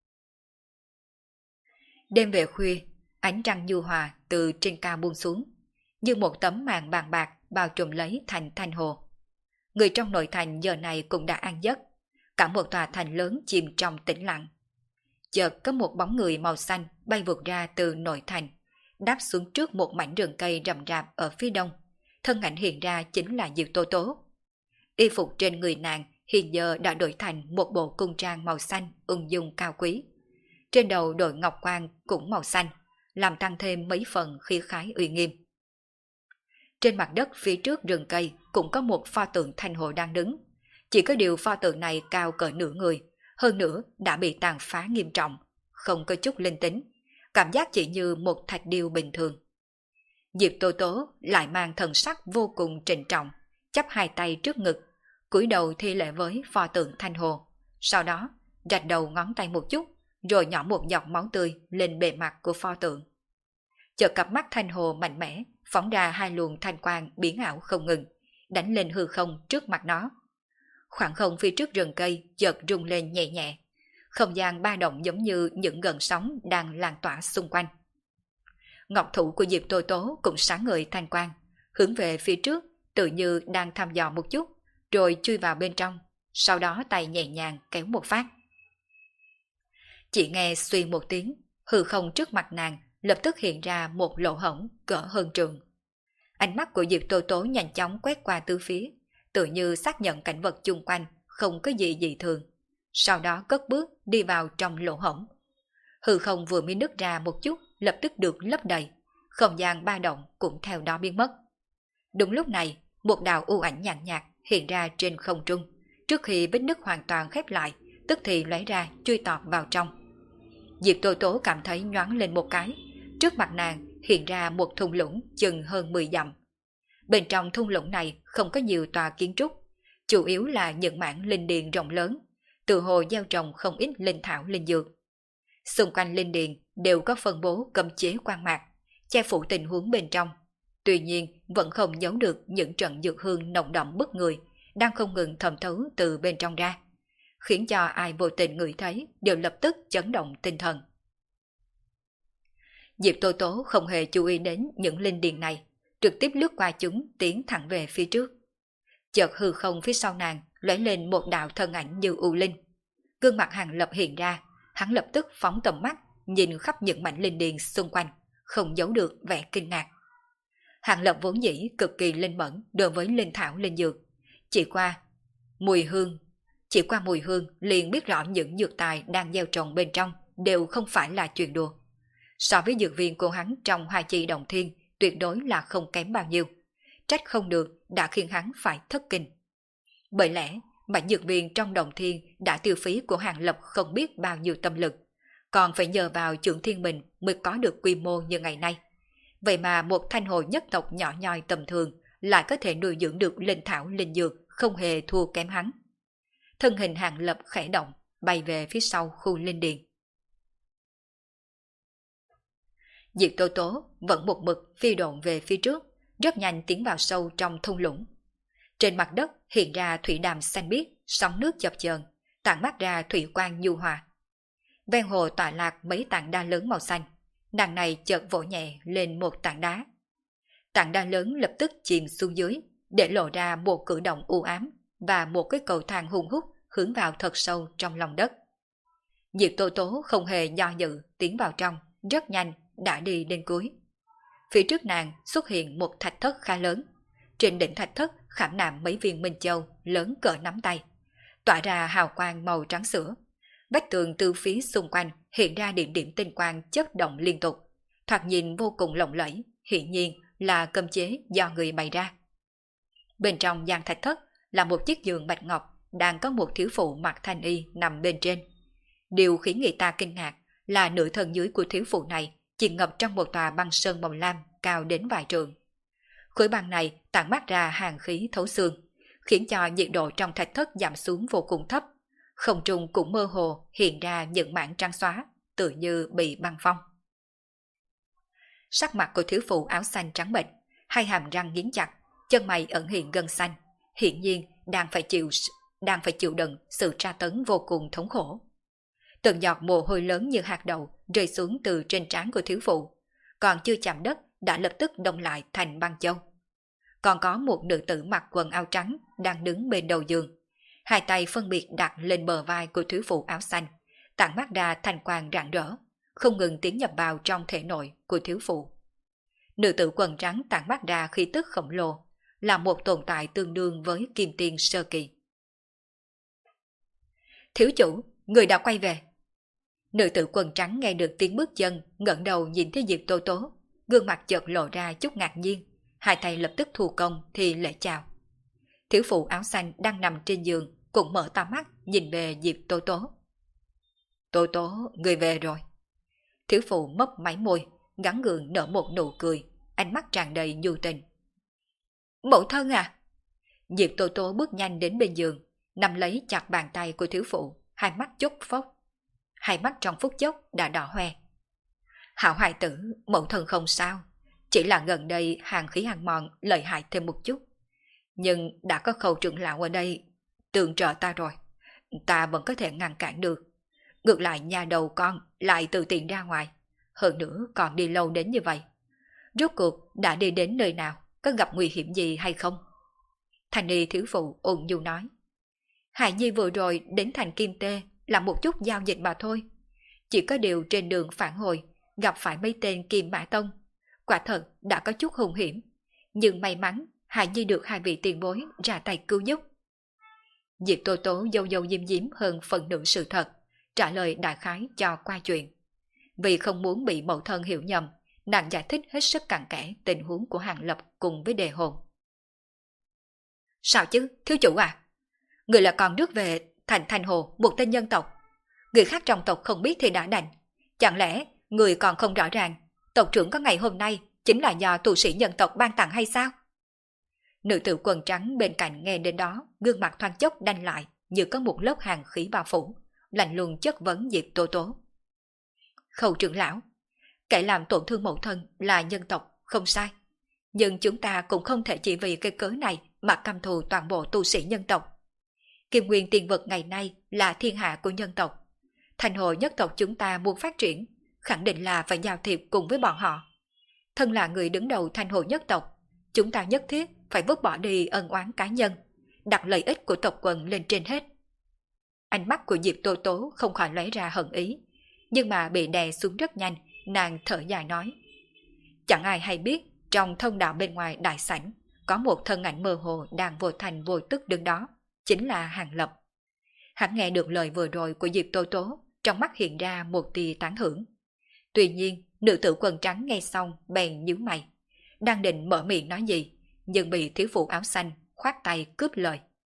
Đêm về khuya, ánh trăng nhu hòa từ trên cao buông xuống, như một tấm màn bàn bạc bao trùm lấy thành Thanh Hồ. Người trong nội thành giờ này cũng đã an giấc, cả một tòa thành lớn chìm trong tĩnh lặng. Chợt có một bóng người màu xanh bay vụt ra từ nội thành, đáp xuống trước một mảnh rừng cây rậm rạp ở phía đông. Thân ảnh hiện ra chính là Diệp Tô Tố. Y phục trên người nàng hiện giờ đã đổi thành một bộ cung trang màu xanh ung dung cao quý. Trên đầu đội ngọc quan cũng màu xanh, làm tăng thêm mấy phần khí khái uy nghiêm. Trên mặt đất phía trước rừng cây cũng có một pho tượng Thanh Hồ đang đứng. Chỉ có điều pho tượng này cao cỡ nửa người, hơn nữa đã bị tàn phá nghiêm trọng, không có chút linh tính, cảm giác chỉ như một thạch điêu bình thường. Diệp Tô Tố lại mang thần sắc vô cùng trịnh trọng, chắp hai tay trước ngực, cúi đầu thi lễ với pho tượng Thanh Hồ, sau đó rạch đầu ngón tay một chút, rồi nhỏ một giọt máu tươi lên bề mặt của pho tượng. Chợt cặp mắt Thanh Hồ mạnh mẽ phóng ra hai luồng thanh quang biến ảo không ngừng, đánh lên hư không trước mặt nó. Khoảng không phía trước rừng cây chợt rung lên nhẹ nhẹ, không gian ba động giống như những gợn sóng đang lan tỏa xung quanh. Ngọc thủ của Diệp Tô Tố cũng sáng ngời thanh quang, hướng về phía trước, tự như đang thăm dò một chút, rồi chui vào bên trong, sau đó tay nhẹ nhàng kéo một phát. Chỉ nghe suy một tiếng, hư không trước mặt nàng lập tức hiện ra một lỗ hổng cỡ hơn trường. Ánh mắt của Diệp Tố Tố nhanh chóng quét qua tứ phía, tự như xác nhận cảnh vật chung quanh không có gì dị thường. Sau đó cất bước đi vào trong lỗ hổng. Hư không vừa mới nứt ra một chút, lập tức được lấp đầy, không gian ba động cũng theo đó biến mất. Đúng lúc này, một đạo u ảnh nhàn nhạt hiện ra trên không trung, trước khi vết nứt hoàn toàn khép lại, tức thì lóe ra chui tọt vào trong. Diệp Tố Tố cảm thấy nhoáng lên một cái, trước mặt nàng hiện ra một thung lũng chừng hơn mười dặm. Bên trong thung lũng này không có nhiều tòa kiến trúc, chủ yếu là những mảng linh điền rộng lớn, tự hồ gieo trồng không ít linh thảo linh dược. Xung quanh linh điền đều có phân bố cấm chế quan mạc, che phủ tình huống bên trong. Tuy nhiên vẫn không giấu được những trận dược hương nồng đậm bức người đang không ngừng thẩm thấu từ bên trong ra, khiến cho ai vô tình ngửi thấy đều lập tức chấn động tinh thần. Diệp Tố Tố không hề chú ý đến những linh điền này, trực tiếp lướt qua chúng tiến thẳng về phía trước. Chợt hư không phía sau nàng lóe lên một đạo thân ảnh như u linh. Gương mặt Hàng Lập hiện ra, hắn lập tức phóng tầm mắt nhìn khắp những mảnh linh điền xung quanh, không giấu được vẻ kinh ngạc. Hàng Lập vốn dĩ cực kỳ linh mẫn đối với linh thảo linh dược, chỉ qua mùi hương, chỉ qua mùi hương liền biết rõ những dược tài đang gieo trồng bên trong đều không phải là chuyện đùa. So với dược viên của hắn trong Hoa Chi Động Thiên tuyệt đối là không kém bao nhiêu, trách không được đã khiến hắn phải thất kinh. Bởi lẽ mảnh dược viên trong Động Thiên đã tiêu phí của Hàng Lập không biết bao nhiêu tâm lực, còn phải nhờ vào Trưởng Thiên mình mới có được quy mô như ngày nay. Vậy mà một thanh hồ nhất tộc nhỏ nhoi tầm thường lại có thể nuôi dưỡng được linh thảo linh dược không hề thua kém hắn. Thân hình Hàng Lập khẽ động, bay về phía sau khu linh điền. Diệp Tố Tố vẫn một mực phi độn về phía trước, rất nhanh tiến vào sâu trong thung lũng. Trên mặt đất hiện ra thủy đàm xanh biếc, sóng nước chập chờn, tản mát ra thủy quang nhu hòa. Ven hồ tọa lạc mấy tảng đá lớn màu xanh, nàng này chợt vỗ nhẹ lên một tảng đá. Tảng đá lớn lập tức chìm xuống dưới, để lộ ra một cử động u ám và một cái cầu thang hung hút hướng vào thật sâu trong lòng đất. Diệp Tố Tố không hề do dự tiến vào trong, rất nhanh đã đi đến cuối. Phía trước nàng xuất hiện một thạch thất khá lớn. Trên đỉnh thạch thất khảm nạm mấy viên minh châu lớn cỡ nắm tay, tỏa ra hào quang màu trắng sữa. Vách tường từ phía xung quanh hiện ra điểm điểm tinh quang chớp động liên tục, thoạt nhìn vô cùng lộng lẫy, hiển nhiên là cấm chế do người bày ra. Bên trong gian thạch thất là một chiếc giường bạch ngọc, đang có một thiếu phụ mặc thanh y nằm bên trên. Điều khiến người ta kinh ngạc là nửa thân dưới của thiếu phụ này chỉ ngập trong một tòa băng sơn màu lam cao đến vài trượng. Khối băng này tản mát ra hàn khí thấu xương, khiến cho nhiệt độ trong thạch thất giảm xuống vô cùng thấp. Không trung cũng mơ hồ hiện ra những mảng trắng xóa, tự như bị băng phong. Sắc mặt của thiếu phụ áo xanh trắng bệch, hai hàm răng nghiến chặt, chân mày ẩn hiện gân xanh, hiển nhiên đang phải chịu đang phải chịu đựng sự tra tấn vô cùng thống khổ. Từng giọt mồ hôi lớn như hạt đậu rơi xuống từ trên trán của thiếu phụ, còn chưa chạm đất đã lập tức đông lại thành băng châu. Còn có một nữ tử mặc quần áo trắng đang đứng bên đầu giường, hai tay phân biệt đặt lên bờ vai của thiếu phụ áo xanh, tản mát ra thanh quang rạng rỡ, không ngừng tiến nhập vào trong thể nội của thiếu phụ. Nữ tử quần trắng tản mát ra khí tức khổng lồ, là một tồn tại tương đương với kim tiên sơ kỳ. Thiếu chủ, người đã quay về. Nữ tử quần trắng nghe được tiếng bước chân, ngẩng đầu nhìn thấy Diệp Tố Tố, gương mặt chợt lộ ra chút ngạc nhiên, hai tay lập tức thu công thì lễ chào. Thiếu phụ áo xanh đang nằm trên giường cũng mở to mắt nhìn về Diệp Tố Tố. Tố Tố, người về rồi. Thiếu phụ mấp máy môi, gắn gượng nở một nụ cười, ánh mắt tràn đầy nhu tình. Mẫu thân à? Diệp Tố Tố bước nhanh đến bên giường, nắm lấy chặt bàn tay của thiếu phụ, hai mắt chốc phốc. Hai mắt trong phút chốc đã đỏ hoe. Hảo hài tử, mẫu thân không sao, chỉ là gần đây hàng khí hàng mòn lợi hại thêm một chút. Nhưng đã có Khâu trưởng lão ở đây tương trợ ta rồi, ta vẫn có thể ngăn cản được. Ngược lại nhà đầu con lại tự tiện ra ngoài, hơn nữa còn đi lâu đến như vậy. Rốt cuộc đã đi đến nơi nào, có gặp nguy hiểm gì hay không? Thành y thiếu phụ ôn nhu nói. Hải Nhi vừa rồi đến thành Kim Tê là một chút giao dịch mà thôi. Chỉ có điều trên đường phản hồi, gặp phải mấy tên Kim Mã Tông. Quả thật đã có chút hung hiểm, nhưng may mắn Hạ Nhi được hai vị tiền bối ra tay cứu giúp. Diệp Tô Tố dâu dâu diêm diếm hơn phần nửa sự thật, trả lời đại khái cho qua chuyện. Vì không muốn bị mẫu thân hiểu nhầm, nàng giải thích hết sức cặn kẽ tình huống của Hàng Lập cùng với đề hồn. Sao chứ, thiếu chủ à? Người là còn rước về thành Thanh Hồ một tên nhân tộc. Người khác trong tộc không biết thì đã đành. Chẳng lẽ người còn không rõ ràng tộc trưởng có ngày hôm nay chính là do tu sĩ nhân tộc ban tặng hay sao? Nữ tử quần trắng bên cạnh nghe đến đó, gương mặt thoáng chốc đanh lại như có một lớp hàn khí bao phủ, lạnh lùng chất vấn Diệp Tô Tố. Khâu trưởng lão, kẻ làm tổn thương mẫu thân là nhân tộc, không sai. Nhưng chúng ta cũng không thể chỉ vì cái cớ này mà căm thù toàn bộ tu sĩ nhân tộc. Kim Nguyên tiên vật ngày nay là thiên hạ của nhân tộc. Thành hội nhất tộc chúng ta muốn phát triển, khẳng định là phải giao thiệp cùng với bọn họ. Thân là người đứng đầu thành hội nhất tộc, chúng ta nhất thiết phải vứt bỏ đi ân oán cá nhân, đặt lợi ích của tộc quần lên trên hết. Ánh mắt của Diệp Tô Tố không khỏi lóe ra hận ý, nhưng mà bị đè xuống rất nhanh, nàng thở dài nói. Chẳng ai hay biết, trong thông đạo bên ngoài đại sảnh, có một thân ảnh mơ hồ đang vô thành vô tức đứng đó, chính là Hàng Lập. Hắn nghe được lời vừa rồi của Diệp Tô Tố, trong mắt hiện ra một tia tán thưởng. Tuy nhiên, nữ tử quần trắng nghe xong bèn nhíu mày, đang định mở miệng nói gì, nhưng bị thiếu phụ áo xanh khoát tay cướp lời.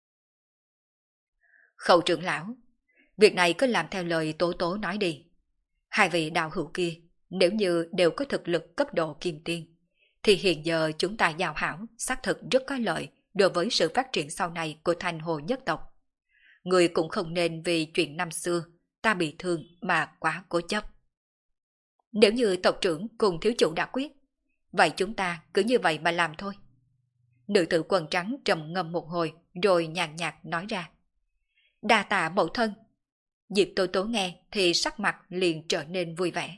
Khâu trưởng lão, việc này cứ làm theo lời Tố Tố nói đi. Hai vị đạo hữu kia, nếu như đều có thực lực cấp độ kim tiên, thì hiện giờ chúng ta giao hảo xác thực rất có lợi đối với sự phát triển sau này của Thanh Hồ nhất tộc. Người cũng không nên vì chuyện năm xưa ta bị thương mà quá cố chấp. Nếu như tộc trưởng cùng thiếu chủ đã quyết, vậy chúng ta cứ như vậy mà làm thôi. Nữ tử quần trắng trầm ngâm một hồi rồi nhàn nhạt nói ra. Đa tạ mẫu thân. Diệp Tô Tố nghe thì sắc mặt liền trở nên vui vẻ.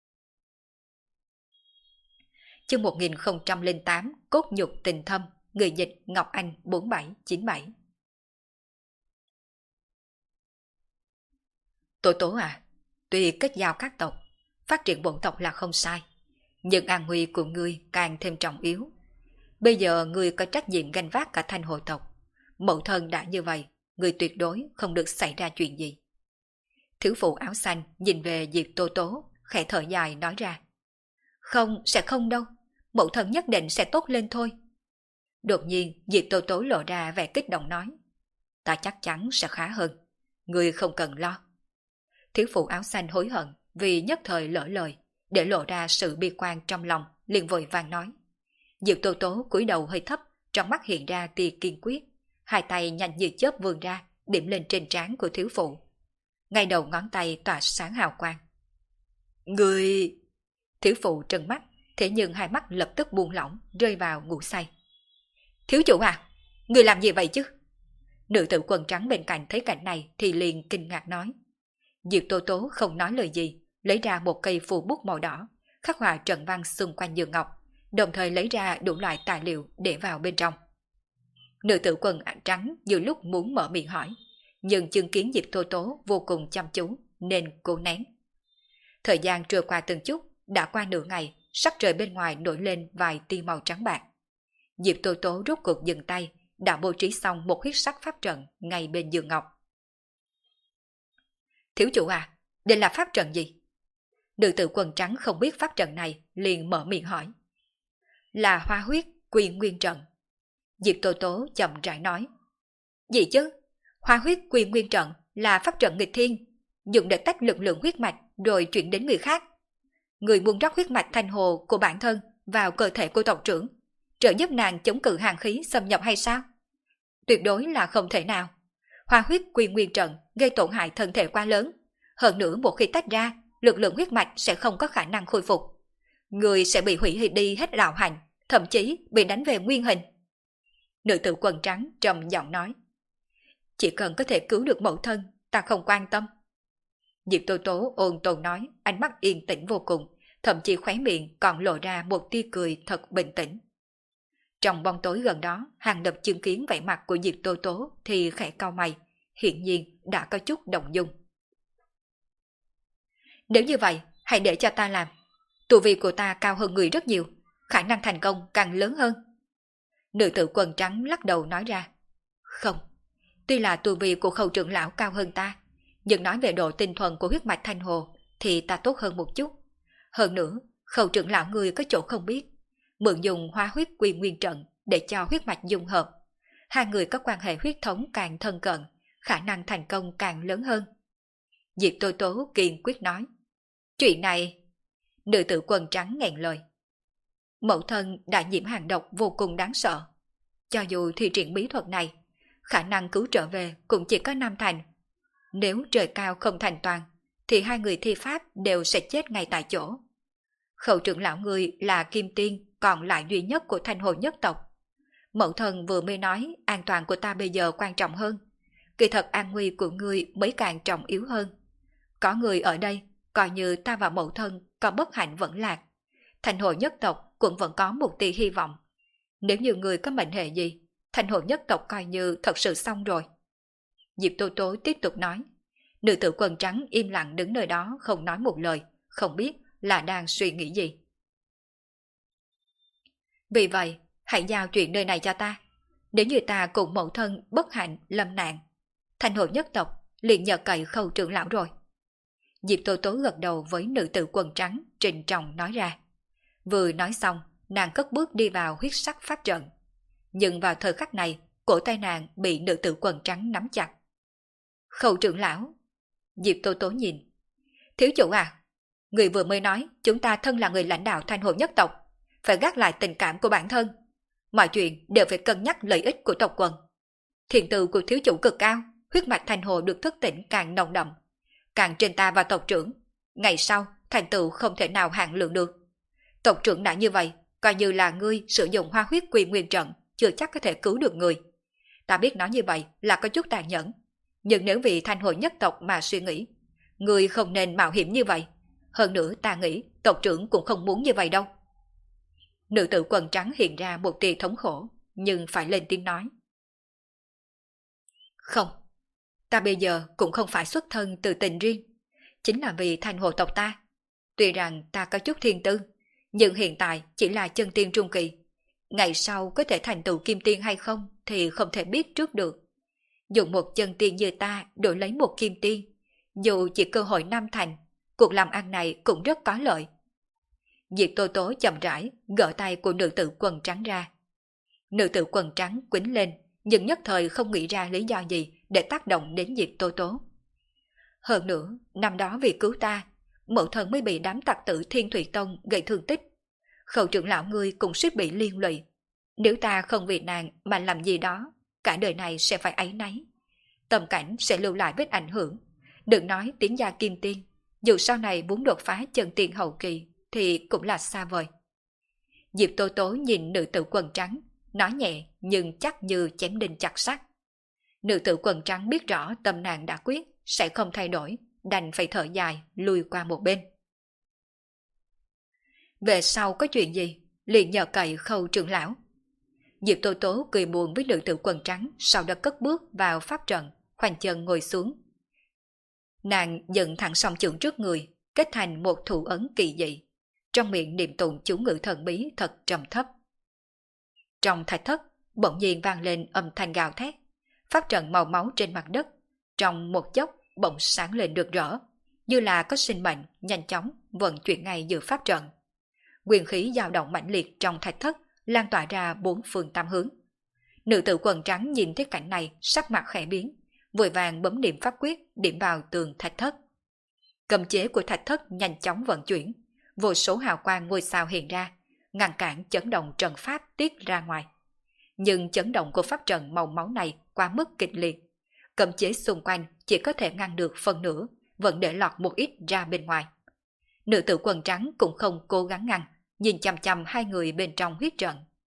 Chương một nghìn không trăm lẻ tám Cốt nhục tình thâm, người dịch Ngọc Anh bốn bảy chín bảy. Tô Tố à, tuy kết giao các tộc, phát triển bổn tộc là không sai, nhưng an nguy của ngươi càng thêm trọng yếu. Bây giờ ngươi có trách nhiệm gánh vác cả Thanh Hồ tộc. Mẫu thân đã như vậy, ngươi tuyệt đối không được xảy ra chuyện gì. Thiếu phụ áo xanh nhìn về Diệp Tô Tố, khẽ thở dài nói ra. Không, sẽ không đâu, mẫu thân nhất định sẽ tốt lên thôi. Đột nhiên Diệp Tô Tố lộ ra vẻ kích động nói. Ta chắc chắn sẽ khá hơn, ngươi không cần lo. Thiếu phụ áo xanh hối hận vì nhất thời lỡ lời, để lộ ra sự bi quan trong lòng, liền vội vàng nói. Diệp Tô Tố cúi đầu hơi thấp, trong mắt hiện ra tia kiên quyết, hai tay nhanh như chớp vươn ra, điểm lên trên trán của thiếu phụ. Ngay đầu ngón tay tỏa sáng hào quang. Người... Thiếu phụ trừng mắt, thế nhưng hai mắt lập tức buông lỏng, rơi vào ngủ say. Thiếu chủ à, người làm gì vậy chứ? Nữ tử quần trắng bên cạnh thấy cảnh này thì liền kinh ngạc nói. Diệp Tô Tố không nói lời gì, lấy ra một cây phù bút màu đỏ, khắc họa trận văn xung quanh giường ngọc, đồng thời lấy ra đủ loại tài liệu để vào bên trong. Nữ tử quần trắng nhiều lúc muốn mở miệng hỏi, nhưng chứng kiến Diệp Tô Tố vô cùng chăm chú nên cố nén. Thời gian trôi qua từng chút, đã qua nửa ngày, sắc trời bên ngoài nổi lên vài tia màu trắng bạc. Diệp Tô Tố rút cuộc dừng tay, đã bố trí xong một huyết sắc pháp trận ngay bên giường ngọc. Thiếu chủ à, đây là pháp trận gì? Nữ tử quần trắng không biết pháp trận này, liền mở miệng hỏi. Là hoa huyết quy nguyên trận. Diệp Tô Tố chậm rãi nói. Gì chứ? Hoa huyết quy nguyên trận là pháp trận nghịch thiên, dùng để tách lực lượng huyết mạch rồi chuyển đến người khác. Người muốn rót huyết mạch thanh hồ của bản thân vào cơ thể của tộc trưởng, trợ giúp nàng chống cự hàn khí xâm nhập hay sao? Tuyệt đối là không thể nào. Hoa huyết quy nguyên trận gây tổn hại thân thể quá lớn, hơn nữa một khi tách ra, lực lượng huyết mạch sẽ không có khả năng khôi phục. Người sẽ bị hủy đi hết đạo hành, thậm chí bị đánh về nguyên hình. Nữ tử quần trắng trầm giọng nói. Chỉ cần có thể cứu được mẫu thân, ta không quan tâm. Diệp Tô Tố ôn tồn nói, ánh mắt yên tĩnh vô cùng, thậm chí khóe miệng còn lộ ra một tia cười thật bình tĩnh. Trong bóng tối gần đó, Hàng Lập chứng kiến vẻ mặt của Diệp Tô Tố thì khẽ cau mày, hiển nhiên đã có chút động dung. Nếu như vậy, hãy để cho ta làm, Tu vi của ta cao hơn người rất nhiều, khả năng thành công càng lớn hơn. Nữ tử quần trắng lắc đầu nói ra. Không, tuy là tu vi của Khâu trưởng lão cao hơn ta, nhưng nói về độ tinh thuần của huyết mạch Thanh Hồ thì ta tốt hơn một chút. Hơn nữa, Khâu trưởng lão ngươi có chỗ không biết, mượn dùng hóa huyết quy nguyên trận để cho huyết mạch dung hợp. Hai người có quan hệ huyết thống càng thân cận, khả năng thành công càng lớn hơn. Diệp Tố Tố kiên quyết nói. Chuyện này... Nữ tử quần trắng nghẹn lời. Mẫu thân đã nhiễm hàng độc vô cùng đáng sợ. Cho dù thi triển bí thuật này, khả năng cứu trở về cũng chỉ có năm thành. Nếu trời cao không thành toàn, thì hai người thi pháp đều sẽ chết ngay tại chỗ. Khẩu trưởng lão ngươi là kim tiên còn lại duy nhất của Thanh Hồ nhất tộc. Mẫu thân vừa mới nói an toàn của ta bây giờ quan trọng hơn. Kỳ thật an nguy của ngươi mới càng trọng yếu hơn. Có người ở đây, coi như ta và mẫu thân có bất hạnh vẫn lạc. Thanh Hồ nhất tộc cũng vẫn có một tia hy vọng. Nếu như người có mệnh hệ gì, Thanh Hồ nhất tộc coi như thật sự xong rồi. Diệp Tố Tố tiếp tục nói. Nữ tử quần trắng im lặng đứng nơi đó không nói một lời, không biết là đang suy nghĩ gì. Vì vậy, hãy giao chuyện nơi này cho ta. Nếu như ta cùng mẫu thân bất hạnh lâm nạn, Thanh Hồ nhất tộc liền nhờ cậy Khâu trưởng lão rồi. Diệp Tố Tố gật đầu với nữ tử quần trắng, trịnh trọng nói ra. Vừa nói xong, nàng cất bước đi vào huyết sắc pháp trận. Nhưng vào thời khắc này, cổ tay nàng bị nữ tử quần trắng nắm chặt. Khâu trưởng lão. Diệp Tố Tố nhìn. Thiếu chủ à, người vừa mới nói chúng ta thân là người lãnh đạo Thanh Hồ nhất tộc, phải gác lại tình cảm của bản thân. Mọi chuyện đều phải cân nhắc lợi ích của tộc quần. Thiện từ của thiếu chủ cực cao, huyết mạch Thanh Hồ được thức tỉnh càng nồng đậm. Càng trên ta và tộc trưởng, ngày sau thành tựu không thể nào hạn lượng được. Tộc trưởng đã như vậy, coi như là ngươi sử dụng hóa huyết quy nguyên trận, chưa chắc có thể cứu được người. Ta biết nói như vậy là có chút tàn nhẫn, nhưng nếu vì Thanh Hồ nhất tộc mà suy nghĩ, ngươi không nên mạo hiểm như vậy. Hơn nữa ta nghĩ tộc trưởng cũng không muốn như vậy đâu. Nữ tử quần trắng hiện ra một tia thống khổ, nhưng phải lên tiếng nói. Không, ta bây giờ cũng không phải xuất thân từ tình riêng, chính là vì Thanh Hồ tộc ta. Tuy rằng ta có chút thiên tư, nhưng hiện tại chỉ là chân tiên trung kỳ. Ngày sau có thể thành tựu kim tiên hay không thì không thể biết trước được. Dùng một chân tiên như ta đổi lấy một kim tiên, dù chỉ cơ hội năm thành, cuộc làm ăn này cũng rất có lợi. Diệp Tố Tố chậm rãi gỡ tay của nữ tử quần trắng ra. Nữ tử quần trắng quýnh lên, nhưng nhất thời không nghĩ ra lý do gì để tác động đến Diệp Tố Tố. Hơn nữa, năm đó vì cứu ta, mẫu thân mới bị đám tặc tử Thiên Thủy Tông gây thương tích. Khâu trưởng lão ngươi cũng suýt bị liên lụy. Nếu ta không vì nàng mà làm gì đó, cả đời này sẽ phải áy náy. Tâm cảnh sẽ lưu lại vết ảnh hưởng. Đừng nói tiến gia kim tiên, dù sau này muốn đột phá chân tiên hậu kỳ thì cũng là xa vời. Diệp Tố Tố nhìn nữ tử quần trắng, nói nhẹ nhưng chắc như chém đinh chặt sắt. Nữ tử quần trắng biết rõ tâm nàng đã quyết, sẽ không thay đổi, đành phải thở dài, lùi qua một bên. Về sau có chuyện gì, liền nhờ cậy Khâu trưởng lão. Diệp Tố Tố cười buồn với nữ tử quần trắng, sau đó cất bước vào pháp trận, khoanh chân ngồi xuống. Nàng dựng thẳng song chưởng trước người, kết thành một thủ ấn kỳ dị, trong miệng niệm tụng chú ngữ thần bí thật trầm thấp. Trong thạch thất, bỗng nhiên vang lên âm thanh gào thét, pháp trận màu máu trên mặt đất, trong một chốc bỗng sáng lên được rõ, như là có sinh mệnh nhanh chóng vận chuyển ngay giữa pháp trận. Quyền khí dao động mãnh liệt trong thạch thất lan tỏa ra bốn phương tám hướng. Nữ tử quần trắng nhìn thấy cảnh này, sắc mặt khẽ biến, vội vàng bấm niệm pháp quyết điểm vào tường thạch thất. Cấm chế của thạch thất nhanh chóng vận chuyển, vô số hào quang ngôi sao hiện ra, ngăn cản chấn động trận pháp tiết ra ngoài. Nhưng chấn động của pháp trận màu máu này quá mức kịch liệt, cấm chế xung quanh chỉ có thể ngăn được phần nửa, vẫn để lọt một ít ra bên ngoài. Nữ tử quần trắng cũng không cố gắng ngăn, nhìn chằm chằm hai người bên trong huyết trận.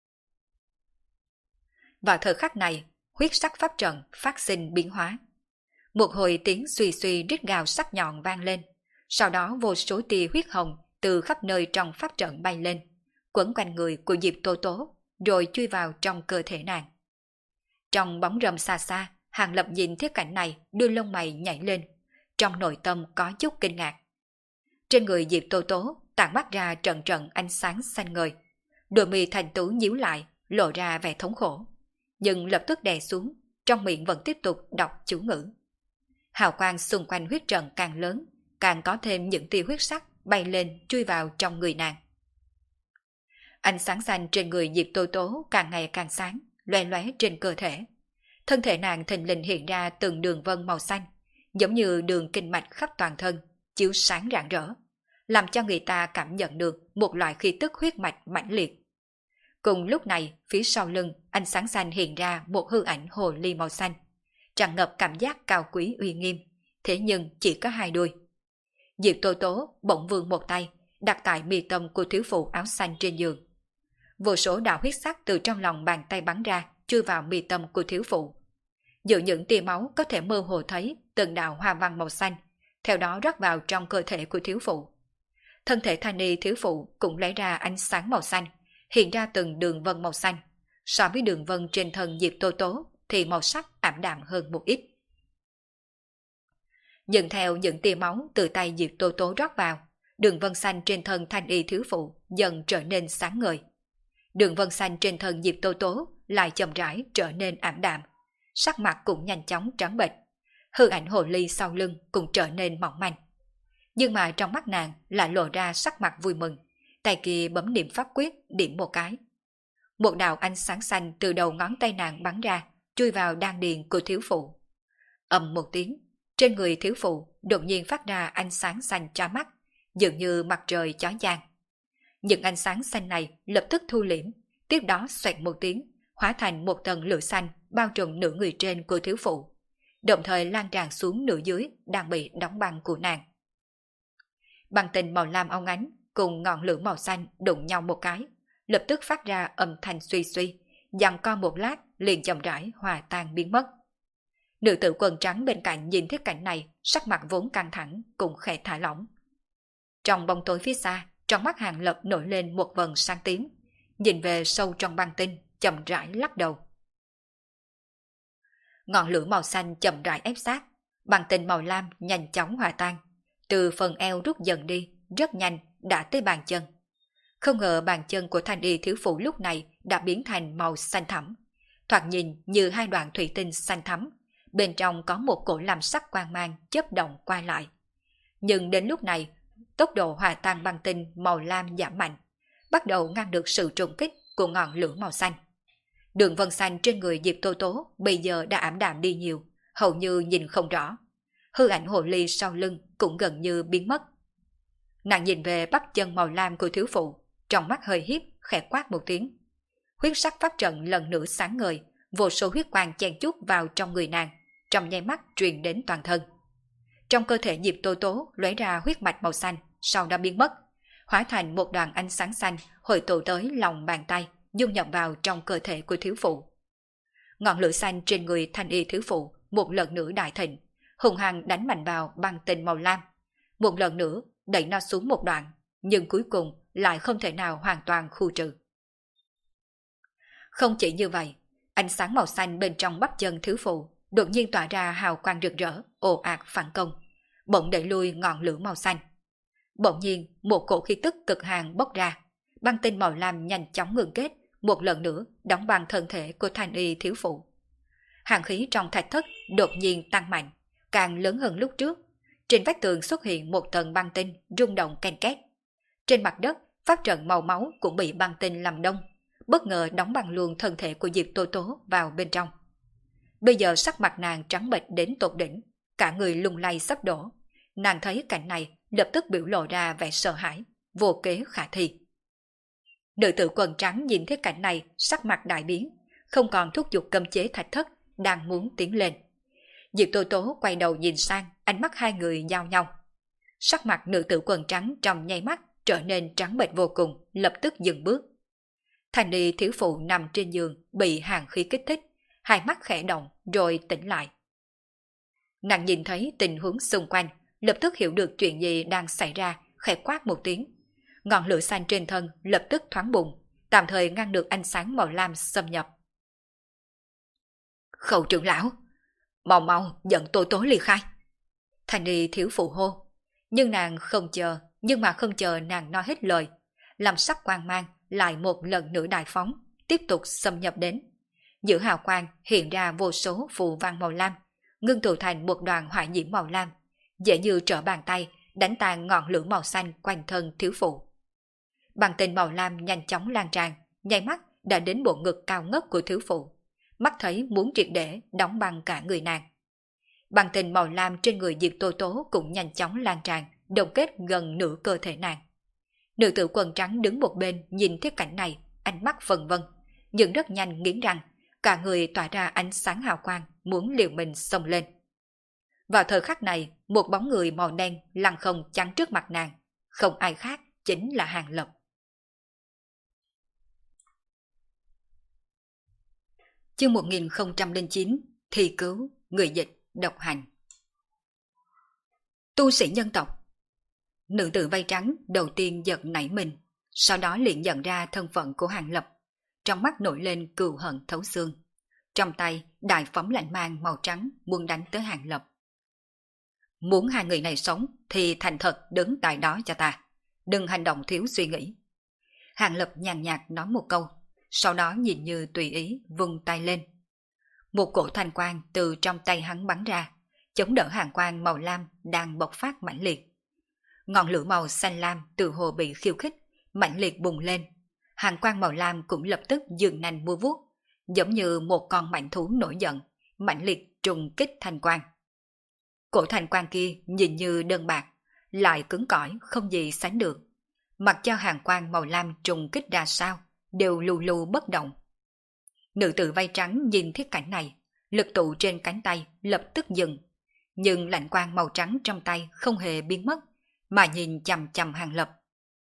Vào thời khắc này, huyết sắc pháp trận phát sinh biến hóa. Một hồi tiếng suy suy rít gào sắc nhọn vang lên, sau đó vô số tia huyết hồng từ khắp nơi trong pháp trận bay lên, quấn quanh người của Diệp Tố Tố, rồi chui vào trong cơ thể nàng. Trong bóng râm xa xa, Hàng Lập nhìn thấy cảnh này, đuôi lông mày nhảy lên, trong nội tâm có chút kinh ngạc. Trên người Diệp Tố Tố tạo tản mắt ra trận trận ánh sáng xanh ngời. Đôi mi thanh tú nhíu lại, lộ ra vẻ thống khổ, nhưng lập tức đè xuống, trong miệng vẫn tiếp tục đọc chú ngữ. Hào quang xung quanh huyết trận càng lớn, càng có thêm những tia huyết sắc bay lên chui vào trong người nàng. Ánh sáng xanh trên người Diệp Tố Tố càng ngày càng sáng, loe loé trên cơ thể. Thân thể nàng thình lình hiện ra từng đường vân màu xanh, giống như đường kinh mạch khắp toàn thân, chiếu sáng rạng rỡ, làm cho người ta cảm nhận được một loại khí tức huyết mạch mãnh liệt. Cùng lúc này, phía sau lưng, ánh sáng xanh hiện ra một hư ảnh hồ ly màu xanh, tràn ngập cảm giác cao quý uy nghiêm, thế nhưng chỉ có hai đuôi. Diệp Tố Tố bỗng vươn một tay, đặt tại mi tâm của thiếu phụ áo xanh trên giường. Vô số đạo huyết sắc từ trong lòng bàn tay bắn ra, chui vào mi tâm của thiếu phụ. Giữa những tia máu có thể mơ hồ thấy từng đạo hoa văn màu xanh, theo đó rót vào trong cơ thể của thiếu phụ. Thân thể thanh y thiếu phụ cũng lấy ra ánh sáng màu xanh, hiện ra từng đường vân màu xanh. So với đường vân trên thân Diệp Tố Tố thì màu sắc ảm đạm hơn một ít. Nhưng theo những tia máu từ tay Diệp Tố Tố rót vào, đường vân xanh trên thân thanh y thiếu phụ dần trở nên sáng ngời. Đường vân xanh trên thân Diệp Tố Tố lại chậm rãi trở nên ảm đạm, sắc mặt cũng nhanh chóng trắng bệch. Hư ảnh hồ ly sau lưng cũng trở nên mỏng manh. Nhưng mà trong mắt nàng lại lộ ra sắc mặt vui mừng, tay kia bấm niệm pháp quyết điểm một cái. Một đạo ánh sáng xanh từ đầu ngón tay nàng bắn ra, chui vào đan điền của thiếu phụ. Ầm một tiếng, trên người thiếu phụ đột nhiên phát ra ánh sáng xanh chói mắt, dường như mặt trời chói chang. Những ánh sáng xanh này lập tức thu liễm, tiếp đó xoẹt một tiếng, hóa thành một tầng lửa xanh bao trùm nửa người trên của thiếu phụ, đồng thời lan tràn xuống nửa dưới đang bị đóng băng của nàng. Băng tinh màu lam óng ánh cùng ngọn lửa màu xanh đụng nhau một cái, lập tức phát ra âm thanh suy suy, giằng co một lát liền chậm rãi hòa tan biến mất. Nữ tử quần trắng bên cạnh nhìn thấy cảnh này, sắc mặt vốn căng thẳng cũng khẽ thả lỏng. Trong bóng tối phía xa, trong mắt Hàng Lập nổi lên một vầng sáng tím, nhìn về sâu trong băng tinh, chậm rãi lắc đầu. Ngọn lửa màu xanh chậm rãi ép sát, băng tinh màu lam nhanh chóng hòa tan, từ phần eo rút dần đi, rất nhanh đã tới bàn chân. Không ngờ bàn chân của thanh y thiếu phụ lúc này đã biến thành màu xanh thẳm, thoạt nhìn như hai đoạn thủy tinh xanh thắm, bên trong có một cổ làm sắc quang mang chớp động qua lại. Nhưng đến lúc này, tốc độ hòa tan băng tinh màu lam giảm mạnh, bắt đầu ngăn được sự trùng kích của ngọn lửa màu xanh. Đường vân xanh trên người Diệp Tố Tố bây giờ đã ảm đạm đi nhiều, hầu như nhìn không rõ. Hư ảnh hồ ly sau lưng cũng gần như biến mất. Nàng nhìn về bắp chân màu lam của thiếu phụ, trong mắt hơi hiếp, khẽ quát một tiếng. Huyết sắc pháp trận lần nữa sáng ngời, vô số huyết quang chen chúc vào trong người nàng, trong nháy mắt truyền đến toàn thân. Trong cơ thể Diệp Tố Tố lóe ra huyết mạch màu xanh, sau đó biến mất, hóa thành một đoàn ánh sáng xanh hội tụ tới lòng bàn tay, dung nhập vào trong cơ thể của thiếu phụ. Ngọn lửa xanh trên người thanh y thiếu phụ một lần nữa đại thịnh, hùng hăng đánh mạnh vào băng tinh màu lam, một lần nữa đẩy nó xuống một đoạn, nhưng cuối cùng lại không thể nào hoàn toàn khu trừ. Không chỉ như vậy, ánh sáng màu xanh bên trong bắp chân thiếu phụ đột nhiên tỏa ra hào quang rực rỡ, ồ ạt phản công, bỗng đẩy lui ngọn lửa màu xanh. Bỗng nhiên một cổ khí tức cực hàn bốc ra, băng tinh màu lam nhanh chóng ngừng kết, một lần nữa đóng băng thân thể của thanh y thiếu phụ. Hàn khí trong thạch thất đột nhiên tăng mạnh, càng lớn hơn lúc trước. Trên vách tường xuất hiện một tầng băng tinh rung động ken két. Trên mặt đất, pháp trận màu máu cũng bị băng tinh làm đông, bất ngờ đóng băng luôn thân thể của Diệp Tố Tố vào bên trong. Bây giờ sắc mặt nàng trắng bệch đến tột đỉnh, cả người lung lay sắp đổ. Nàng thấy cảnh này lập tức biểu lộ ra vẻ sợ hãi, vô kế khả thi. Nữ tử quần trắng nhìn thấy cảnh này, sắc mặt đại biến, không còn thúc giục cấm chế thạch thất, đang muốn tiến lên. Diệp Tố Tố quay đầu nhìn sang, ánh mắt hai người giao nhau. Sắc mặt nữ tử quần trắng trong nháy mắt trở nên trắng bệch vô cùng, lập tức dừng bước. Thanh y thiếu phụ nằm trên giường bị hàn khí kích thích, hai mắt khẽ động rồi tỉnh lại. Nàng nhìn thấy tình huống xung quanh, lập tức hiểu được chuyện gì đang xảy ra, khẽ quát một tiếng. Ngọn lửa xanh trên thân lập tức thoáng bùng, tạm thời ngăn được ánh sáng màu lam xâm nhập. Khâu trưởng lão, mau mau dẫn Tố Tố ly khai. Thanh y thiếu phụ hô, nhưng nàng không chờ, Nhưng mà không chờ nàng nói hết lời, làm sắc quang mang lại một lần nữa đại phóng, tiếp tục xâm nhập đến. Giữa hào quang hiện ra vô số phù văn màu lam, ngưng tụ thành một đoàn hỏa diễm màu lam, dễ như trở bàn tay đánh tan ngọn lửa màu xanh quanh thân thiếu phụ. Bằng tình màu lam nhanh chóng lan tràn, nháy mắt đã đến bộ ngực cao ngất của thiếu phụ, mắt thấy muốn triệt để đóng băng cả người nàng. Bằng tình màu lam trên người Diệp Tố Tố cũng nhanh chóng lan tràn, đồng kết gần nửa cơ thể nàng. Nữ tử quần trắng đứng một bên nhìn thấy cảnh này, ánh mắt vần vân, nhưng rất nhanh nghiến răng, cả người tỏa ra ánh sáng hào quang, muốn liều mình xông lên. Vào thời khắc này, một bóng người màu đen lăng không chắn trước mặt nàng, không ai khác chính là Hàng Lập. Chương một nghìn không trăm lẻ chín, Thi cứu, người dịch, độc hành. Tu sĩ nhân tộc. Nữ tử vây trắng đầu tiên giật nảy mình, sau đó liền nhận ra thân phận của Hàng Lập, trong mắt nổi lên cừu hận thấu xương. Trong tay đại phóng lạnh mang màu trắng muốn đánh tới Hàng Lập. Muốn hai người này sống thì thành thật đứng tại đó cho ta, đừng hành động thiếu suy nghĩ. Hàng Lập nhàn nhạt nói một câu, sau đó nhìn như tùy ý vung tay lên. Một cổ thanh quang từ trong tay hắn bắn ra, chống đỡ hàng quang màu lam đang bộc phát mãnh liệt. Ngọn lửa màu xanh lam từ hồ bị khiêu khích, mãnh liệt bùng lên. Hàng quang màu lam cũng lập tức dường nành mua vuốt, giống như một con mãnh thú nổi giận, mãnh liệt trùng kích thanh quang. Cổ thanh quang kia nhìn như đơn bạc, lại cứng cỏi không gì sánh được. Mặc cho hàng quang màu lam trùng kích ra sao, đều lù lù bất động. Nữ tử vây trắng nhìn thiết cảnh này, lực tụ trên cánh tay lập tức dừng, nhưng lạnh quang màu trắng trong tay không hề biến mất, mà nhìn chằm chằm Hàng Lập.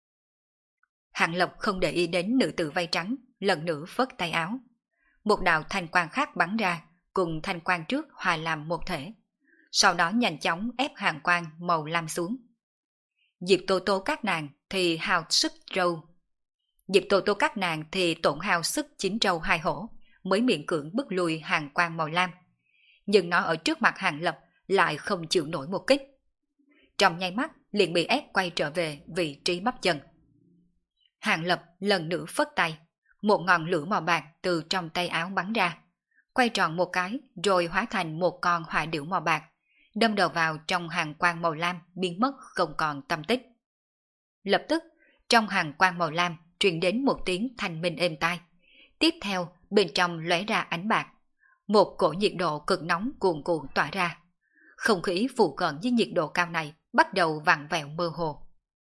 Hàng Lập không để ý đến nữ tử vây trắng, lần nữa phất tay áo. Một đạo thanh quang khác bắn ra, cùng thanh quang trước hòa làm một thể. Sau đó nhanh chóng ép hàng quang màu lam xuống. Diệp Tô Tô các nàng thì hao sức trâu. Diệp Tô Tô các nàng thì tổn hao sức chín trâu hai hổ, mới miễn cưỡng bức lùi hàng quang màu lam. Nhưng nó ở trước mặt Hàng Lập lại không chịu nổi một kích. Trong nháy mắt liền bị ép quay trở về vị trí bắp chân. Hàng Lập lần nữa phất tay, một ngọn lửa màu bạc từ trong tay áo bắn ra, quay tròn một cái rồi hóa thành một con hỏa điểu màu bạc, đâm đầu vào trong hàng quang màu lam biến mất không còn tăm tích. Lập tức trong hàng quang màu lam truyền đến một tiếng thanh minh êm tai, tiếp theo bên trong lóe ra ánh bạc, một cổ nhiệt độ cực nóng cuồn cuộn tỏa ra. Không khí phụ cận với nhiệt độ cao này bắt đầu vặn vẹo mơ hồ.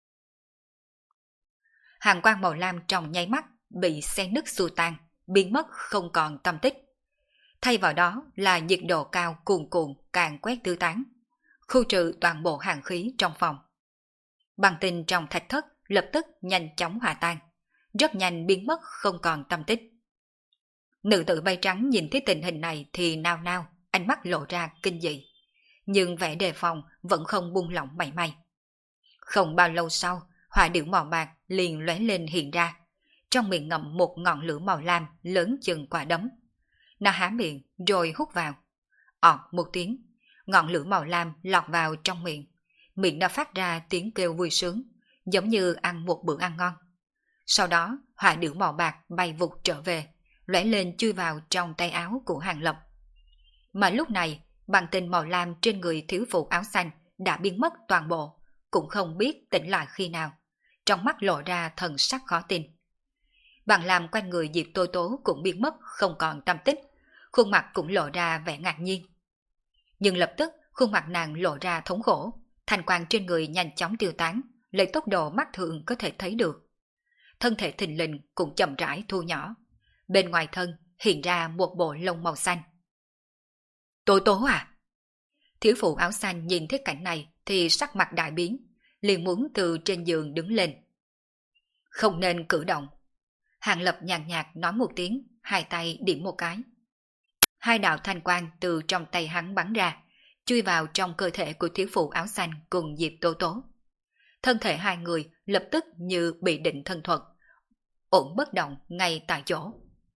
Hàng quang màu lam trong nháy mắt bị xé nứt xua tan, biến mất không còn tâm tích. Thay vào đó là nhiệt độ cao cuồn cuộn càng quét tứ tán, khu trừ toàn bộ hàng khí trong phòng. Băng tinh trong thạch thất lập tức nhanh chóng hòa tan, rất nhanh biến mất không còn tâm tích. Nữ tử bay trắng nhìn thấy tình hình này thì nao nao, ánh mắt lộ ra kinh dị, nhưng vẻ đề phòng vẫn không buông lỏng mảy may. Không bao lâu sau, hỏa điểu màu bạc liền lóe lên hiện ra, trong miệng ngậm một ngọn lửa màu lam lớn chừng quả đấm. Nó há miệng rồi hút vào. ọt một tiếng, ngọn lửa màu lam lọt vào trong miệng. Miệng nó phát ra tiếng kêu vui sướng, giống như ăn một bữa ăn ngon. Sau đó, hỏa điểu màu bạc bay vụt trở về, lóe lên chui vào trong tay áo của Hàng Lập. Mà lúc này, băng tinh màu lam trên người thiếu phụ áo xanh đã biến mất toàn bộ, cũng không biết tỉnh lại khi nào. Trong mắt lộ ra thần sắc khó tin. Bằng làm quanh người Diệp Tô Tố cũng biến mất không còn tâm tích, khuôn mặt cũng lộ ra vẻ ngạc nhiên. Nhưng lập tức khuôn mặt nàng lộ ra thống khổ, thanh quang trên người nhanh chóng tiêu tán, lấy tốc độ mắt thường có thể thấy được. Thân thể thình lình cũng chậm rãi thu nhỏ, bên ngoài thân hiện ra một bộ lông màu xanh. Tố Tố à? Thiếu phụ áo xanh nhìn thấy cảnh này thì sắc mặt đại biến, liền muốn từ trên giường đứng lên. Không nên cử động. Hàng Lập nhàn nhạt nói một tiếng, hai tay điểm một cái. Hai đạo thanh quang từ trong tay hắn bắn ra, chui vào trong cơ thể của thiếu phụ áo xanh cùng Diệp Tố Tố. Thân thể hai người lập tức như bị định thân thuật, ổn bất động ngay tại chỗ.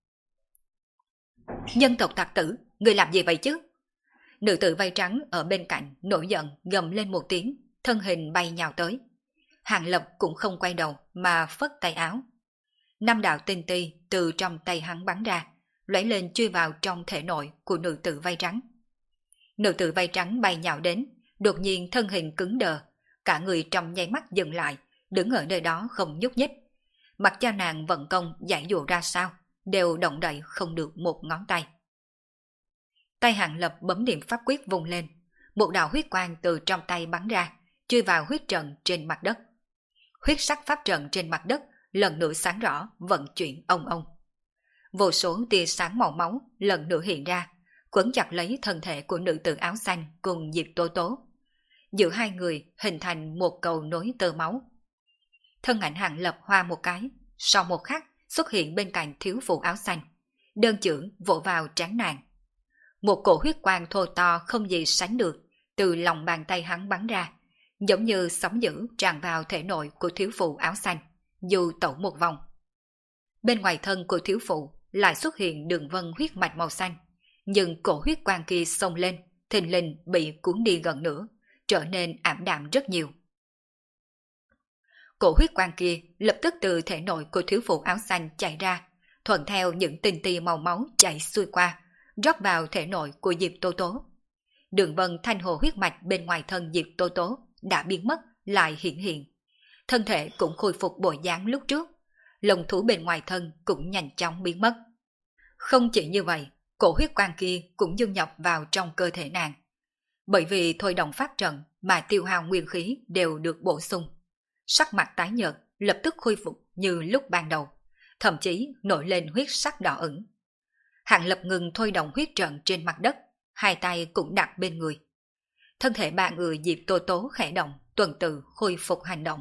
Nhân tộc tặc tử, người làm gì vậy chứ? Nữ tử vây trắng ở bên cạnh nổi giận gầm lên một tiếng, thân hình bay nhào tới. Hàng Lập cũng không quay đầu mà phất tay áo. Năm đạo tinh ti từ trong tay hắn bắn ra, lóe lên chui vào trong thể nội của nữ tử vây trắng. Nữ tử vây trắng bay nhào đến, đột nhiên thân hình cứng đờ, cả người trong nháy mắt dừng lại, đứng ở nơi đó không nhúc nhích. Mặc cho nàng vận công giải dụ ra sao, đều động đậy không được một ngón tay. Tay Hàng Lập bấm niệm pháp quyết vùng lên, một đạo huyết quang từ trong tay bắn ra, chui vào huyết trận trên mặt đất. Huyết sắc pháp trận trên mặt đất lần nữa sáng rõ, vận chuyển ông ông. Vô số tia sáng màu máu lần nữa hiện ra, quấn chặt lấy thân thể của nữ tử áo xanh cùng Diệp Tố Tố. Giữa hai người hình thành một cầu nối tơ máu. Thân ảnh Hàng Lập hoa một cái, sau một khắc xuất hiện bên cạnh thiếu phụ áo xanh, đơn chưởng vỗ vào trán nàng. Một cổ huyết quang thô to không gì sánh được từ lòng bàn tay hắn bắn ra, giống như sóng dữ tràn vào thể nội của thiếu phụ áo xanh, dù tẩu một vòng. Bên ngoài thân của thiếu phụ lại xuất hiện đường vân huyết mạch màu xanh, nhưng cổ huyết quang kia xông lên, thình lình bị cuốn đi gần nữa, trở nên ảm đạm rất nhiều. Cổ huyết quang kia lập tức từ thể nội của thiếu phụ áo xanh chạy ra, thuận theo những tinh ti màu máu chạy xuôi qua, rót vào thể nội của Diệp Tố Tố. Đường vân thanh hồ huyết mạch bên ngoài thân Diệp Tố Tố đã biến mất lại hiện hiện. Thân thể cũng khôi phục bộ dáng lúc trước, lồng thú bên ngoài thân cũng nhanh chóng biến mất. Không chỉ như vậy, cổ huyết quang kia cũng dung nhập vào trong cơ thể nàng. Bởi vì thôi động pháp trận mà tiêu hao nguyên khí đều được bổ sung. Sắc mặt tái nhợt lập tức khôi phục như lúc ban đầu, thậm chí nổi lên huyết sắc đỏ ửng. Hàng Lập ngừng thôi động huyết trận trên mặt đất, hai tay cũng đặt bên người. Thân thể ba người Diệp Tố Tố khẽ động, tuần tự khôi phục hành động.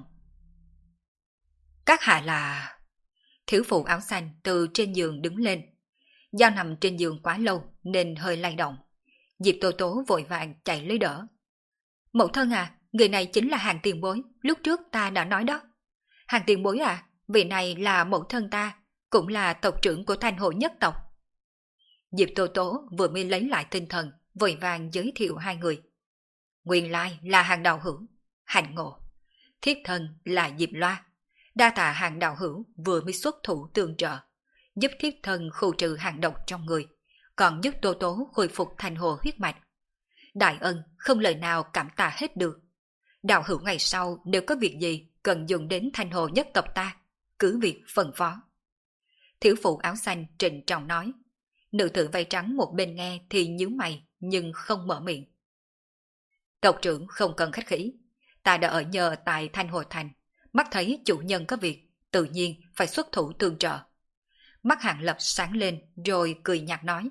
Các hạ là... Thiếu phụ áo xanh từ trên giường đứng lên. Do nằm trên giường quá lâu nên hơi lay động. Diệp Tố Tố vội vàng chạy lấy đỡ. Mẫu thân à, người này chính là Hàng tiền bối, lúc trước ta đã nói đó. Hàng tiền bối à, vị này là mẫu thân ta, cũng là tộc trưởng của Thanh Hồ nhất tộc. Diệp Tố Tố vừa mới lấy lại tinh thần, vội vàng giới thiệu hai người. Nguyên lai là Hàng đạo hữu, Hành Ngộ. Thiếp thân là Diệp Loa. Đa tạ Hàng đạo hữu vừa mới xuất thủ tương trợ, giúp thiếp thân khâu trừ hàng độc trong người, còn giúp Tố Tố khôi phục Thanh Hồ huyết mạch. Đại ân không lời nào cảm tạ hết được. Đạo hữu ngày sau nếu có việc gì cần dùng đến Thanh Hồ nhất tộc ta, cứ việc phân phó. Thiếu phụ áo xanh trịnh trọng nói. Nữ tử vây trắng một bên nghe thì nhíu mày nhưng không mở miệng. Tộc trưởng không cần khách khí, ta đã ở nhờ tại Thanh Hồ Thành, mắt thấy chủ nhân có việc, tự nhiên phải xuất thủ tương trợ. Mắt Hàng Lập sáng lên rồi cười nhạt nói.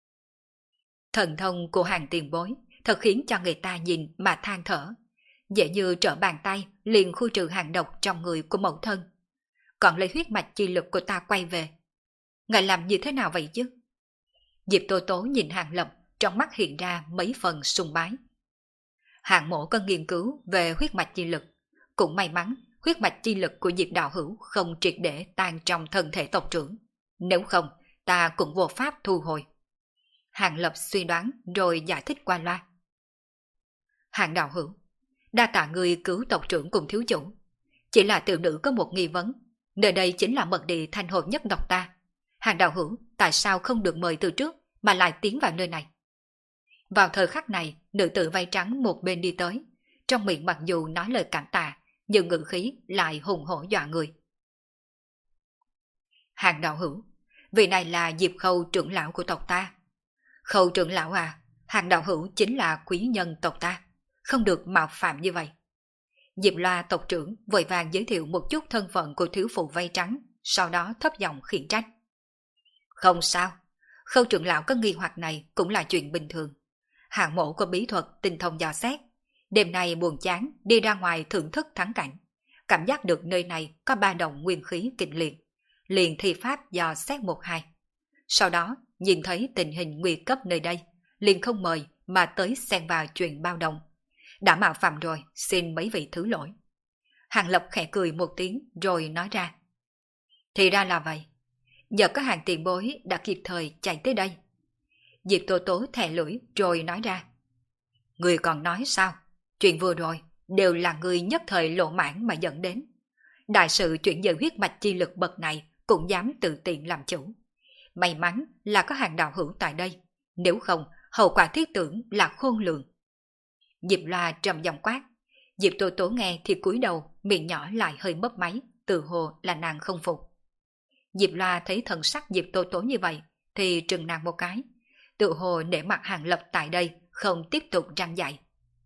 Thần thông của Hàng tiền bối thật khiến cho người ta nhìn mà than thở, dễ như trở bàn tay liền khu trừ hàng độc trong người của mẫu thân, còn lấy huyết mạch chi lực của ta quay về. Ngài làm như thế nào vậy chứ? Diệp Tố Tố nhìn Hàng Lập, trong mắt hiện ra mấy phần sùng bái. Hàng mộ có nghiên cứu về huyết mạch chi lực, cũng may mắn huyết mạch chi lực của Diệp đạo hữu không triệt để tan trong thân thể tộc trưởng, nếu không ta cũng vô pháp thu hồi. Hàng Lập suy đoán rồi giải thích qua loa. Hàng đạo hữu, đa tạ người cứu tộc trưởng cùng thiếu chủ. Chỉ là tiểu nữ có một nghi vấn, nơi đây chính là mật địa Thanh Hồ nhất tộc ta. Hàng đạo hữu tại sao không được mời từ trước mà lại tiến vào nơi này? Vào thời khắc này, nữ tử vây trắng một bên đi tới, trong miệng mặc dù nói lời cảm tạ, nhưng ngữ khí lại hùng hổ dọa người. Hàng đạo hữu, vị này là Diệp Khâu trưởng lão của tộc ta. Khâu trưởng lão à, Hàng đạo hữu chính là quý nhân tộc ta, không được mạo phạm như vậy. Diệp Loa tộc trưởng vội vàng giới thiệu một chút thân phận của thiếu phụ vây trắng, sau đó thấp giọng khiển trách. Không sao, Khâu trưởng lão có nghi hoặc này cũng là chuyện bình thường. Hạng mộ có bí thuật tinh thông dò xét, đêm nay buồn chán đi ra ngoài thưởng thức thắng cảnh, cảm giác được nơi này có ba đồng nguyên khí kịch liệt, liền thi pháp dò xét một hai. Sau đó nhìn thấy tình hình nguy cấp nơi đây, liền không mời mà tới xen vào chuyện bao đồng. Đã mạo phạm rồi, xin mấy vị thứ lỗi. Hàng Lập khẽ cười một tiếng rồi nói ra. Thì ra là vậy, nhờ có Hàng tiền bối đã kịp thời chạy tới đây. Diệp Tố Tố thè lưỡi rồi nói ra. Người còn nói sao? Chuyện vừa rồi đều là người nhất thời lộ mãn mà dẫn đến. Đại sự chuyển dời huyết mạch chi lực bậc này cũng dám tự tiện làm chủ. May mắn là có hàng đạo hữu tại đây, nếu không hậu quả thiết tưởng là khôn lường. Diệp Loa trầm giọng quát. Diệp Tố Tố nghe thì cúi đầu, miệng nhỏ lại hơi mấp máy, tự hồ là nàng không phục. Diệp Loa thấy thần sắc Diệp Tố Tố như vậy thì trừng nàng một cái, tự hồ để mặt Hàng Lập tại đây không tiếp tục răng dạy.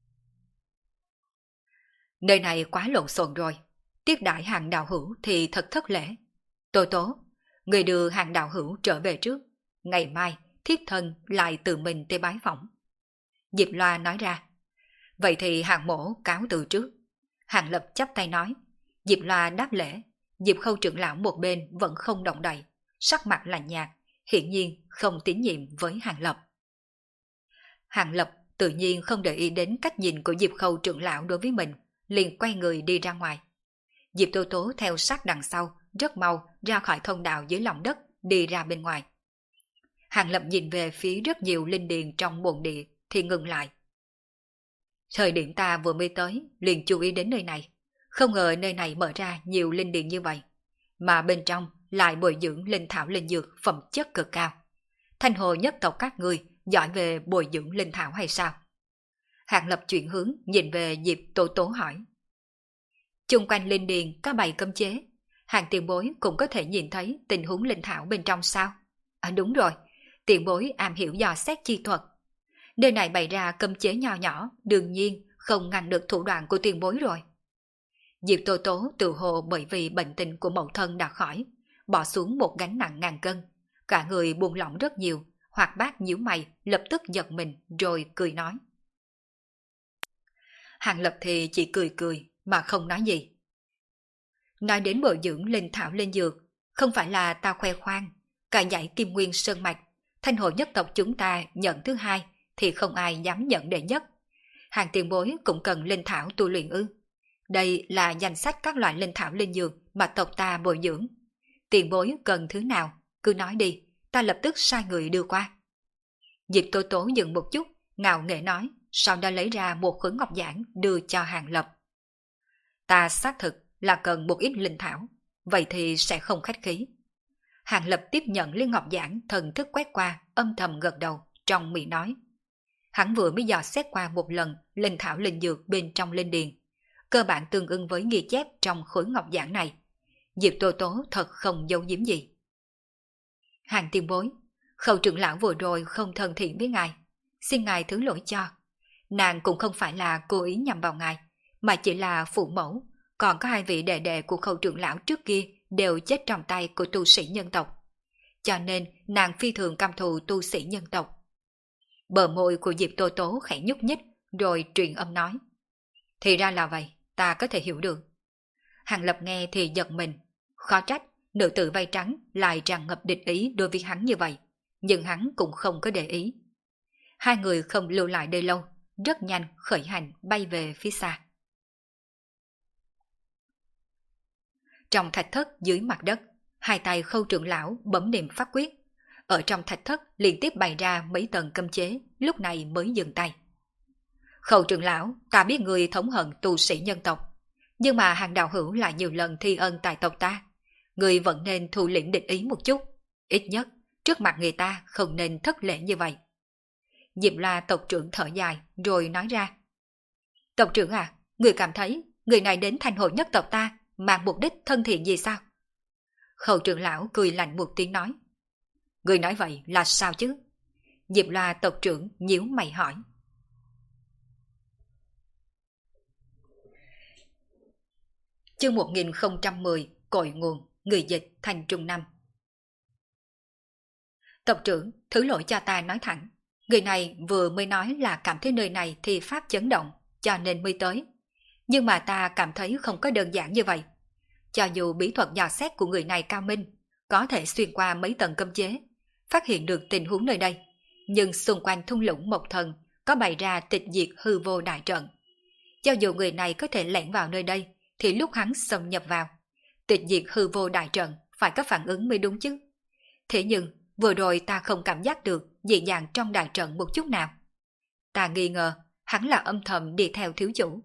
Nơi này quá lộn xộn rồi, tiếp đãi Hàng đạo hữu thì thật thất lễ. Tố Tố, người đưa Hàng đạo hữu trở về trước, ngày mai thiếp thân lại tự mình tới bái phỏng. Diệp Loa nói ra. Vậy thì Hàng mổ cáo từ trước. Hàng Lập chắp tay nói. Diệp Loa đáp lễ. Diệp Khâu trưởng lão một bên vẫn không động đậy, sắc mặt lạnh nhạt, hiển nhiên không tín nhiệm với Hàng Lập. Hàng Lập tự nhiên không để ý đến cách nhìn của Diệp Khâu trưởng lão đối với mình, liền quay người đi ra ngoài. Diệp Tố Tố theo sát đằng sau, rất mau ra khỏi thông đạo dưới lòng đất, đi ra bên ngoài. Hàng Lập nhìn về phía rất nhiều linh điền trong bồn địa thì ngừng lại. Thời điểm ta vừa mới tới, liền chú ý đến nơi này. Không ngờ nơi này mở ra nhiều linh điền như vậy, mà bên trong lại bồi dưỡng linh thảo linh dược phẩm chất cực cao. Thanh hồ nhất tộc các ngươi giỏi về bồi dưỡng linh thảo hay sao? Hàng Lập chuyển hướng nhìn về Diệp Tố Tố hỏi. Chung quanh linh điền có bày cấm chế, Hàng tiền bối cũng có thể nhìn thấy tình huống linh thảo bên trong sao? À đúng rồi, tiền bối am hiểu dò xét chi thuật. Nơi này bày ra cấm chế nho nhỏ, đương nhiên không ngăn được thủ đoạn của tiền bối rồi. Diệp Tố Tố tự hồ bởi vì bệnh tình của mẫu thân đã khỏi, bỏ xuống một gánh nặng ngàn cân, cả người buông lỏng rất nhiều, Hoạt Bát nhíu mày, lập tức giật mình rồi cười nói. Hàng Lập thì chỉ cười cười mà không nói gì. Nói đến bồi dưỡng linh thảo linh dược, không phải là ta khoe khoang, cả dãy Kim Nguyên Sơn Mạch, Thanh hồ nhất tộc chúng ta nhận thứ hai thì không ai dám nhận đệ nhất. Hàng tiền bối cũng cần linh thảo tu luyện ư? Đây là danh sách các loại linh thảo linh dược mà tộc ta bồi dưỡng. Tiền bối cần thứ nào, cứ nói đi, ta lập tức sai người đưa qua. Diệp Tố Tố dừng một chút, ngạo nghễ nói, sau đó lấy ra một khối ngọc giản đưa cho Hàng Lập. Ta xác thực là cần một ít linh thảo, vậy thì sẽ không khách khí. Hàng Lập tiếp nhận liên ngọc giản, thần thức quét qua, âm thầm gật đầu, trong miệng nói. Hắn vừa mới dò xét qua một lần linh thảo linh dược bên trong linh điền, cơ bản tương ứng với ghi chép trong khối ngọc giản này. Diệp Tố Tố thật không giấu giếm gì. Hàng tiền bối, Khâu trưởng lão vừa rồi không thân thiện với ngài, xin ngài thứ lỗi cho. Nàng cũng không phải là cố ý nhằm vào ngài, mà chỉ là phụ mẫu, còn có hai vị đệ đệ của Khâu trưởng lão trước kia đều chết trong tay của tu sĩ nhân tộc. Cho nên nàng phi thường căm thù tu sĩ nhân tộc. Bờ môi của Diệp Tố Tố khẽ nhúc nhích, rồi truyền âm nói. Thì ra là vậy, ta có thể hiểu được. Hàng Lập nghe thì giật mình, khó trách nữ tử vây trắng lại tràn ngập địch ý đối với hắn như vậy, nhưng hắn cũng không có để ý. Hai người không lưu lại đây lâu, rất nhanh khởi hành bay về phía xa. Trong thạch thất dưới mặt đất, hai tay Khâu trưởng lão bấm niệm pháp quyết. Ở trong thạch thất liên tiếp bày ra mấy tầng cấm chế, lúc này mới dừng tay. Khâu trưởng lão, ta biết người thống hận tu sĩ nhân tộc, nhưng mà Hàng đạo hữu lại nhiều lần thi ân tại tộc ta. Người vẫn nên thu liễm địch ý một chút, ít nhất trước mặt người ta không nên thất lễ như vậy. Diệp Loa tộc trưởng thở dài rồi nói ra. Tộc trưởng à, người cảm thấy người này đến Thanh hồ nhất tộc ta mang mục đích thân thiện gì sao? Khâu trưởng lão cười lạnh một tiếng nói. Người nói vậy là sao chứ? Diệp Loa tộc trưởng nhíu mày hỏi. Chương một nghìn không trăm mười, cội nguồn, người dịch Thành Trung Năm. Tộc trưởng, thứ lỗi cho ta nói thẳng. Người này vừa mới nói là cảm thấy nơi này thì pháp chấn động, cho nên mới tới. Nhưng mà ta cảm thấy không có đơn giản như vậy. Cho dù bí thuật dò xét của người này cao minh, có thể xuyên qua mấy tầng cấm chế, phát hiện được tình huống nơi đây, nhưng xung quanh thung lũng Mộc Thần có bày ra tịch diệt hư vô đại trận. Cho dù người này có thể lẻn vào nơi đây, thì lúc hắn xâm nhập vào, tịch diệt hư vô đại trận phải có phản ứng mới đúng chứ. Thế nhưng vừa rồi ta không cảm giác được dị dạng trong đại trận một chút nào. Ta nghi ngờ hắn là âm thầm đi theo thiếu chủ,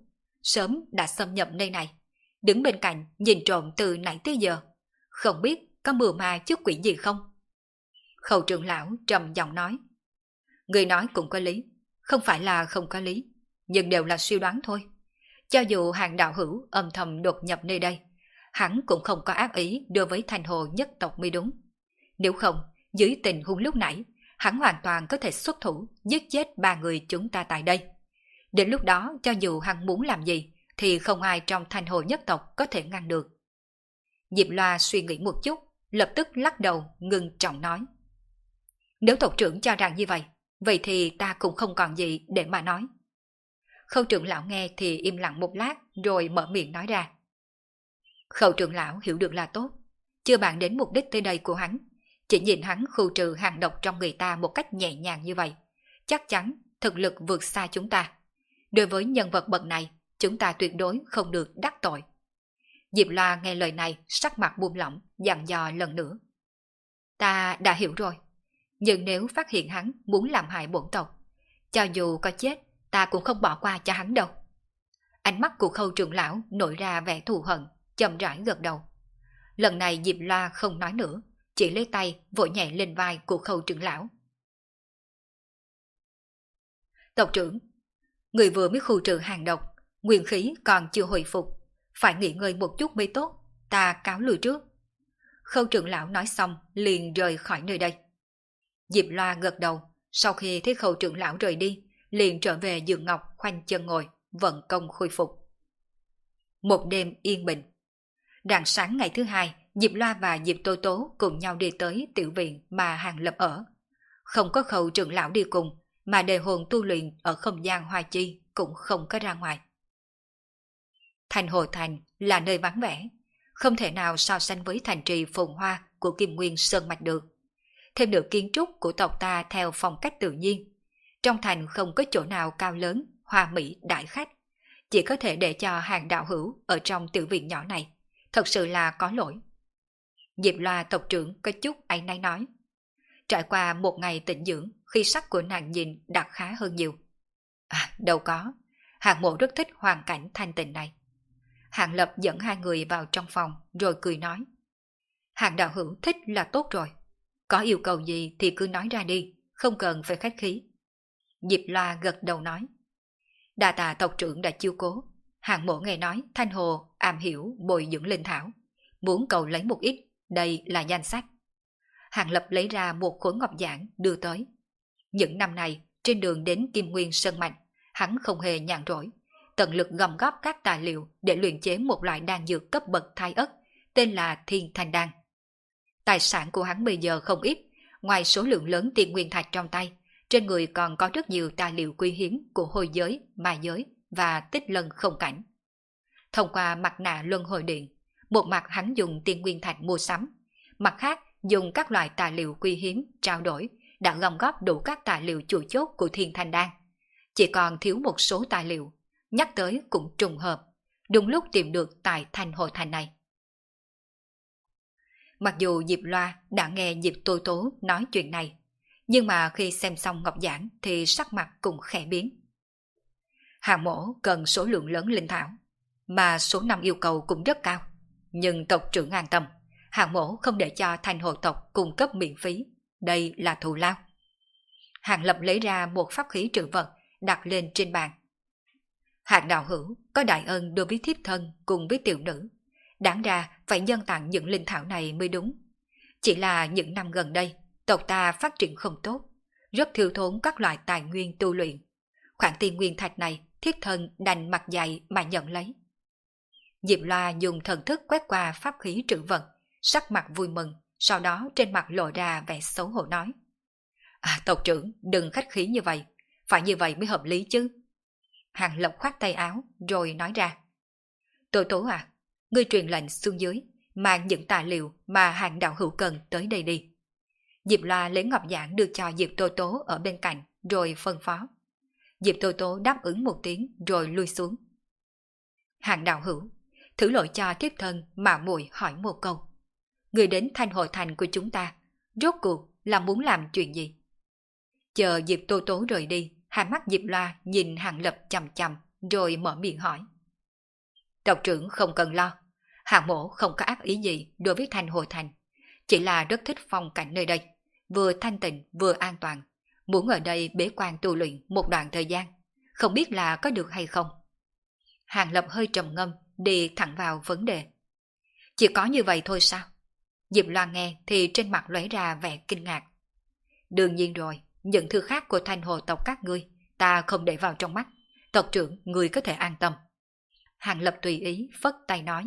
sớm đã xâm nhập nơi này, đứng bên cạnh nhìn trộm từ nãy tới giờ, không biết có mưu ma trước quỷ gì không? Khâu trưởng lão trầm giọng nói. Người nói cũng có lý, không phải là không có lý, nhưng đều là suy đoán thôi. Cho dù Hàng đạo hữu âm thầm đột nhập nơi đây, hắn cũng không có ác ý đối với Thanh Hồ nhất tộc mới đúng. Nếu không, dưới tình huống lúc nãy, hắn hoàn toàn có thể xuất thủ giết chết ba người chúng ta tại đây. Đến lúc đó, cho dù hắn muốn làm gì, thì không ai trong Thanh Hồ nhất tộc có thể ngăn được. Diệp Loa suy nghĩ một chút, lập tức lắc đầu ngưng trọng nói. Nếu tộc trưởng cho rằng như vậy, vậy thì ta cũng không còn gì để mà nói. Khâu trưởng lão nghe thì im lặng một lát rồi mở miệng nói ra. Khâu trưởng lão hiểu được là tốt, chưa bàn đến mục đích tới đây của hắn, chỉ nhìn hắn khu trừ hàng độc trong người ta một cách nhẹ nhàng như vậy, chắc chắn thực lực vượt xa chúng ta. Đối với nhân vật bậc này, chúng ta tuyệt đối không được đắc tội. Diệp Loa nghe lời này sắc mặt buông lỏng, dặn dò lần nữa. Ta đã hiểu rồi, nhưng nếu phát hiện hắn muốn làm hại bổn tộc, cho dù có chết, ta cũng không bỏ qua cho hắn đâu. Ánh mắt của Khâu trưởng lão nổi ra vẻ thù hận, chậm rãi gật đầu. Lần này Diệp Loa không nói nữa, chỉ lấy tay vội nhẹ lên vai của Khâu trưởng lão. Tộc trưởng, người vừa mới khu trừ hàng độc, nguyên khí còn chưa hồi phục, phải nghỉ ngơi một chút mới tốt, ta cáo lui trước. Khâu trưởng lão nói xong liền rời khỏi nơi đây. Diệp Loa gật đầu, sau khi thấy Khâu trưởng lão rời đi, liền trở về giường ngọc khoanh chân ngồi, vận công khôi phục. Một đêm yên bình. Rạng sáng ngày thứ hai, Diệp Loa và Diệp Tố Tố cùng nhau đi tới tiểu viện mà Hàng Lập ở. Không có Khâu trưởng lão đi cùng, mà đề hồn tu luyện ở không gian Hoa Chi cũng không có ra ngoài. Thành Hồ Thành là nơi vắng vẻ, không thể nào so sánh với thành trì phồn hoa của Kim Nguyên Sơn Mạch được. Thêm nữa kiến trúc của tộc ta theo phong cách tự nhiên. Trong thành không có chỗ nào cao lớn, hoa mỹ đại khách, chỉ có thể để cho Hàng đạo hữu ở trong tiểu viện nhỏ này, thật sự là có lỗi. Diệp Loa tộc trưởng có chút áy náy nói. Trải qua một ngày tĩnh dưỡng, khi sắc của nàng nhìn đã khá hơn nhiều. À, đâu có, Hàng mộ rất thích hoàn cảnh thanh tịnh này. Hàng Lập dẫn hai người vào trong phòng rồi cười nói. Hàng đạo hữu thích là tốt rồi, có yêu cầu gì thì cứ nói ra đi, không cần phải khách khí. Diệp Loa gật đầu nói. Đa tạ tộc trưởng đã chiêu cố. Hàng mộ nghe nói Thanh Hồ am hiểu bồi dưỡng linh thảo, muốn cầu lấy một ít, đây là danh sách. Hàng Lập lấy ra một khối ngọc giản đưa tới. Những năm này, trên đường đến Kim Nguyên Sơn Mạch, hắn không hề nhàn rỗi, tận lực gom góp các tài liệu để luyện chế một loại đan dược cấp bậc thai ất, tên là Thiên Thanh Đan. Tài sản của hắn bây giờ không ít, ngoài số lượng lớn tiền nguyên thạch trong tay, trên người còn có rất nhiều tài liệu quý hiếm của hồi giới, ma giới và tích lân không cảnh. Thông qua mặt nạ luân hồi điện, một mặt hắn dùng tiền nguyên thạch mua sắm, mặt khác dùng các loại tài liệu quý hiếm trao đổi, đã gom góp đủ các tài liệu chủ chốt của Thiên Thanh Đan. Chỉ còn thiếu một số tài liệu, nhắc tới cũng trùng hợp, đúng lúc tìm được tại Thanh Hồ Thành này. Mặc dù Diệp Loa đã nghe Diệp Tố Tố nói chuyện này, nhưng mà khi xem xong ngọc giản thì sắc mặt cũng khẽ biến. Hàng mổ cần số lượng lớn linh thảo, mà số năm yêu cầu cũng rất cao. Nhưng tộc trưởng an tâm, Hàng mổ không để cho Thanh Hồ tộc cung cấp miễn phí, đây là thù lao. Hàng Lập lấy ra một pháp khí trữ vật đặt lên trên bàn. Hàng đạo hữu có đại ân đối với thiếp thân cùng với tiểu nữ, đáng ra phải nhân tặng những linh thảo này mới đúng. Chỉ là những năm gần đây, tộc ta phát triển không tốt, rất thiếu thốn các loại tài nguyên tu luyện. Khoản tiền nguyên thạch này thiếp thân đành mặt dày mà nhận lấy. Diệp Loa dùng thần thức quét qua pháp khí trữ vật, sắc mặt vui mừng, sau đó trên mặt lộ ra vẻ xấu hổ nói. À, tộc trưởng đừng khách khí như vậy, phải như vậy mới hợp lý chứ. Hàng Lập khoát tay áo rồi nói ra. Tố Tố à, ngươi truyền lệnh xuống dưới, mang những tài liệu mà Hàng đạo hữu cần tới đây đi. Diệp Loa lấy ngọc giản đưa cho Diệp Tố Tố ở bên cạnh rồi phân phó. Diệp Tố Tố đáp ứng một tiếng rồi lui xuống. Hàng đạo hữu, thử lỗi cho thiếp thân mà muội hỏi một câu. Người đến Thanh Hồ Thành của chúng ta, rốt cuộc là muốn làm chuyện gì? Chờ Diệp Tố Tố rời đi, hai mắt Diệp Loa nhìn Hàng Lập chằm chằm rồi mở miệng hỏi. Tộc trưởng không cần lo, Hàng mổ không có ác ý gì đối với Thanh Hồ Thành, chỉ là rất thích phong cảnh nơi đây, vừa thanh tịnh vừa an toàn, muốn ở đây bế quan tu luyện một đoạn thời gian, không biết là có được hay không. Hàng Lập hơi trầm ngâm, đi thẳng vào vấn đề. Chỉ có như vậy thôi sao? Diệp Loan nghe thì trên mặt lóe ra vẻ kinh ngạc. Đương nhiên rồi, những thứ khác của Thanh Hồ tộc các ngươi, ta không để vào trong mắt, tộc trưởng ngươi có thể an tâm. Hàng Lập tùy ý phất tay nói.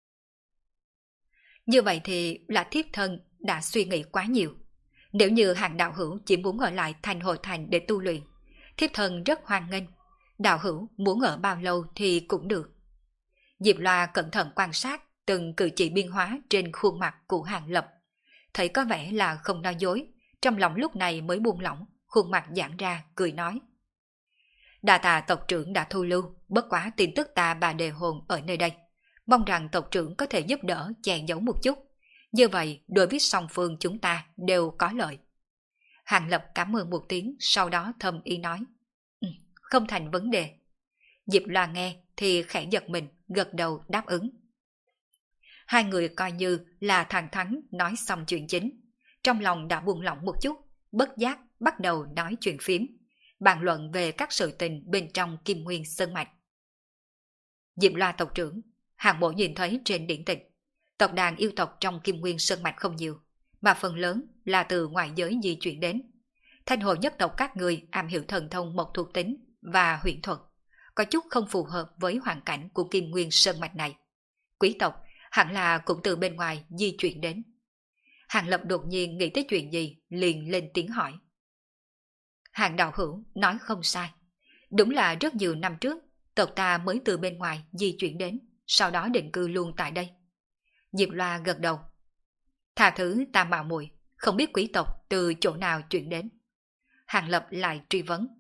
Như vậy thì là thiếp thân đã suy nghĩ quá nhiều. Nếu như Hàng đạo hữu chỉ muốn ở lại Thanh Hồ Thành để tu luyện, thiếp thân rất hoan nghênh. Đạo hữu muốn ở bao lâu thì cũng được. Diệp Loa cẩn thận quan sát từng cử chỉ biến hóa trên khuôn mặt của Hàng Lập. Thấy có vẻ là không nói dối, trong lòng lúc này mới buông lỏng, khuôn mặt giãn ra, cười nói. Đa tạ tộc trưởng đã thu lưu, bất quá tin tức ta bà đề hồn ở nơi đây. Mong rằng tộc trưởng có thể giúp đỡ che giấu một chút. Như vậy, đối với song phương chúng ta đều có lợi. Hàng Lập cảm ơn một tiếng, sau đó thầm ý nói. Ừ, không thành vấn đề. Diệp Loa nghe thì khẽ giật mình, gật đầu đáp ứng. Hai người coi như là thẳng thắn nói xong chuyện chính. Trong lòng đã buông lỏng một chút, bất giác bắt đầu nói chuyện phím, bàn luận về các sự tình bên trong Kim Nguyên Sơn Mạch. Diệp Loa tộc trưởng, Hàng Mộ nhìn thấy trên điển tịch, tộc đàn yêu tộc trong Kim Nguyên Sơn Mạch không nhiều, mà phần lớn là từ ngoại giới di chuyển đến. Thanh Hồ nhất tộc các người am hiểu thần thông mộc thuộc tính và huyễn thuật, có chút không phù hợp với hoàn cảnh của Kim Nguyên Sơn Mạch này. Quý tộc hẳn là cũng từ bên ngoài di chuyển đến. Hàng Lập đột nhiên nghĩ tới chuyện gì, liền lên tiếng hỏi. Hàng đạo hữu nói không sai. Đúng là rất nhiều năm trước, tộc ta mới từ bên ngoài di chuyển đến, sau đó định cư luôn tại đây. Diệp Loa gật đầu. Tha thứ ta mạo muội, không biết quý tộc từ chỗ nào chuyển đến. Hàng Lập lại truy vấn.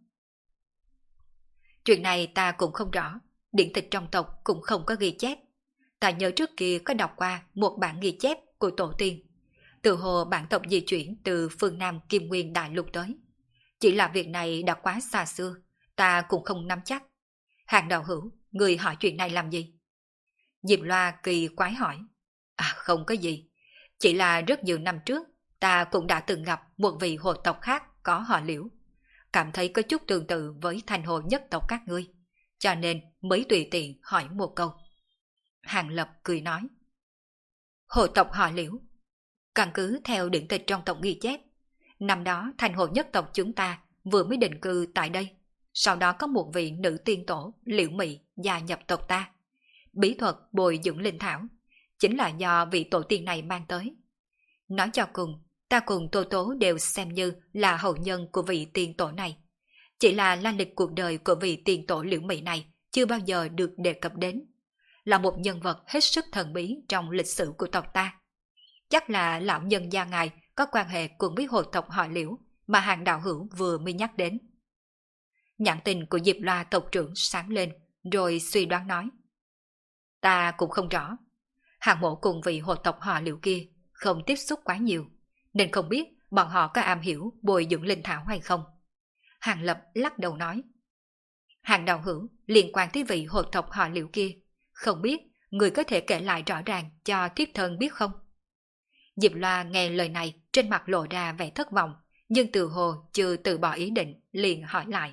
Chuyện này ta cũng không rõ, điển tịch trong tộc cũng không có ghi chép. Ta nhớ trước kia có đọc qua một bản ghi chép của tổ tiên. Từ hồ bản tộc di chuyển từ phương Nam Kim Nguyên Đại Lục tới. Chỉ là việc này đã quá xa xưa, ta cũng không nắm chắc. Hàng đạo hữu, người hỏi chuyện này làm gì? Diệp Loa kỳ quái hỏi. À không có gì, chỉ là rất nhiều năm trước, ta cũng đã từng gặp một vị hồ tộc khác có họ Liễu. Cảm thấy có chút tương tự với Thanh Hồ nhất tộc các ngươi, cho nên mới tùy tiện hỏi một câu. Hàng Lập cười nói. Hồ tộc họ Liễu. Căn cứ theo điển tịch trong tộc ghi chép, năm đó Thanh Hồ nhất tộc chúng ta vừa mới định cư tại đây. Sau đó có một vị nữ tiên tổ Liễu Mị gia nhập tộc ta. Bí thuật bồi dưỡng linh thảo chính là do vị tổ tiên này mang tới. Nói cho cùng, ta cùng Tô Tố đều xem như là hậu nhân của vị tiên tổ này. Chỉ là la lịch cuộc đời của vị tiên tổ Liễu Mị này chưa bao giờ được đề cập đến. Là một nhân vật hết sức thần bí trong lịch sử của tộc ta. Chắc là lão nhân gia ngài có quan hệ cùng với hồ tộc họ Liễu mà Hàng đạo hữu vừa mới nhắc đến. Nhãn tình của Diệp Loa tộc trưởng sáng lên, rồi suy đoán nói. Ta cũng không rõ. Hàng mộ cùng vị hồ tộc họ Liễu kia không tiếp xúc quá nhiều, nên không biết bọn họ có am hiểu bồi dưỡng linh thảo hay không. Hàng Lập lắc đầu nói. Hàng đạo hữu liên quan tới vị hồ tộc họ Liễu kia, không biết người có thể kể lại rõ ràng cho thiếp thân biết không? Diệp Loa nghe lời này trên mặt lộ ra vẻ thất vọng, nhưng từ hồ chưa từ bỏ ý định, liền hỏi lại.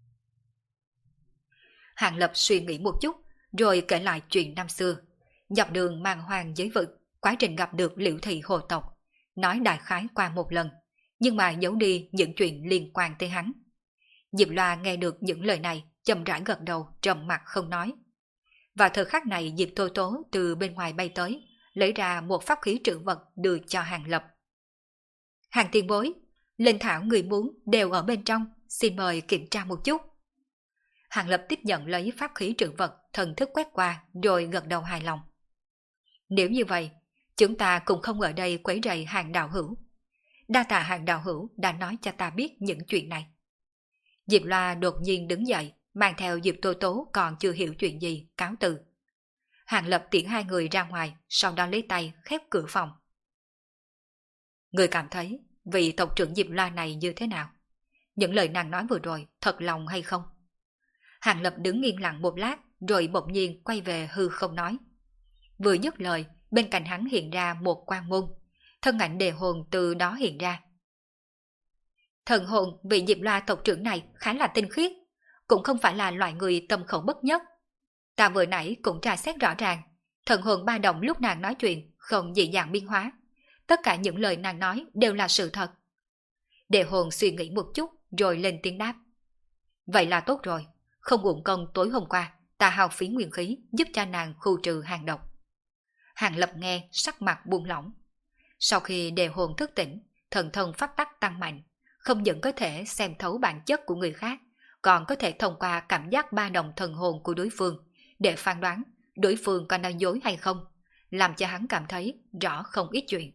Hàng Lập suy nghĩ một chút, rồi kể lại chuyện năm xưa. Dọc đường mang hoang giới vực, quá trình gặp được Liễu thị hồ tộc, nói đại khái qua một lần, nhưng mà giấu đi những chuyện liên quan tới hắn. Diệp Loa nghe được những lời này, chậm rãi gật đầu, trầm mặt không nói. Vào thời khắc này, Diệp Tô Tố từ bên ngoài bay tới, lấy ra một pháp khí trữ vật đưa cho Hàng Lập. Hàng tiền bối, linh thảo người muốn đều ở bên trong, xin mời kiểm tra một chút. Hàng Lập tiếp nhận lấy pháp khí trữ vật, thần thức quét qua, rồi gật đầu hài lòng. Nếu như vậy, chúng ta cũng không ở đây quấy rầy Hàng đạo hữu. Đa tạ Hàng đạo hữu đã nói cho ta biết những chuyện này. Diệp Loa đột nhiên đứng dậy, mang theo Diệp Tô Tố còn chưa hiểu chuyện gì, cáo từ. Hàng Lập tiễn hai người ra ngoài, sau đó lấy tay khép cửa phòng. Người cảm thấy vị tộc trưởng Diệp Loa này như thế nào? Những lời nàng nói vừa rồi thật lòng hay không? Hàng Lập đứng yên lặng một lát, rồi bỗng nhiên quay về hư không nói. Vừa dứt lời, bên cạnh hắn hiện ra một quan môn, thân ảnh Đề Hồn từ đó hiện ra. Thần hồn vị Diệp Loa tộc trưởng này khá là tinh khiết, cũng không phải là loại người tâm khẩu bất nhất. Ta vừa nãy cũng tra xét rõ ràng, thần hồn ba động lúc nàng nói chuyện không dị dạng biến hóa. Tất cả những lời nàng nói đều là sự thật. Đề Hồn suy nghĩ một chút rồi lên tiếng đáp. Vậy là tốt rồi, không uổng công tối hôm qua ta hao phí nguyên khí giúp cho nàng khu trừ hàng độc. Hàng Lập nghe sắc mặt buông lỏng. Sau khi Đề Hồn thức tỉnh, thần thông pháp tắc tăng mạnh, không những có thể xem thấu bản chất của người khác, còn có thể thông qua cảm giác ba động thần hồn của đối phương để phán đoán đối phương có nói dối hay không, làm cho hắn cảm thấy rõ không ít chuyện.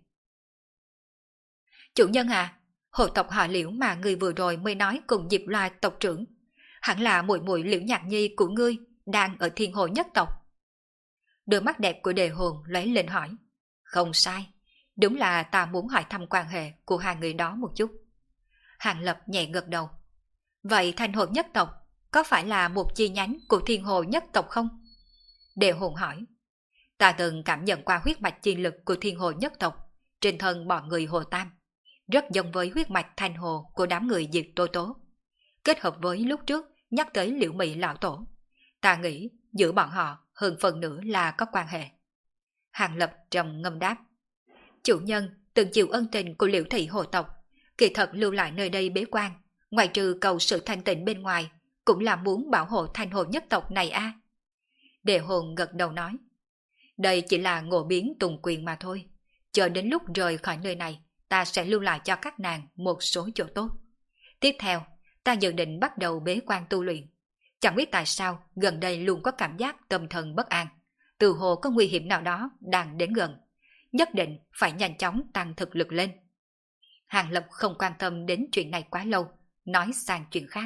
Chủ nhân à, hộ tộc họ Liễu mà người vừa rồi mới nói cùng Diệp Loa tộc trưởng, hẳn là muội muội Liễu Nhạc Nhi của ngươi đang ở Thiên Hồ nhất tộc. Đôi mắt đẹp của Đề Hồn lóe lên hỏi. Không sai, đúng là ta muốn hỏi thăm quan hệ của hai người đó một chút. Hàng Lập nhẹ gật đầu. Vậy Thanh Hồ nhất tộc có phải là một chi nhánh của Thiên Hồ nhất tộc không? Đề Hồn hỏi. Ta từng cảm nhận qua huyết mạch chi lực của Thiên Hồ nhất tộc trên thân bọn người Hồ Tam, rất giống với huyết mạch Thanh Hồ của đám người Diệt Tô Tố. Kết hợp với lúc trước nhắc tới Liễu Mị lão tổ, ta nghĩ giữa bọn họ hơn phần nữa là có quan hệ. Hàng Lập trầm ngâm đáp. Chủ nhân từng chịu ân tình của Liễu thị hồ tộc, kỳ thật lưu lại nơi đây bế quan, ngoài trừ cầu sự thanh tịnh bên ngoài, cũng là muốn bảo hộ Thanh Hồ nhất tộc này a. À? Đề Hồn gật đầu nói. Đây chỉ là ngộ biến tùng quyền mà thôi. Chờ đến lúc rời khỏi nơi này, ta sẽ lưu lại cho các nàng một số chỗ tốt. Tiếp theo, ta dự định bắt đầu bế quan tu luyện. Chẳng biết tại sao gần đây luôn có cảm giác tâm thần bất an, từ hồ có nguy hiểm nào đó đang đến gần. Nhất định phải nhanh chóng tăng thực lực lên. Hàng Lập không quan tâm đến chuyện này quá lâu, nói sang chuyện khác.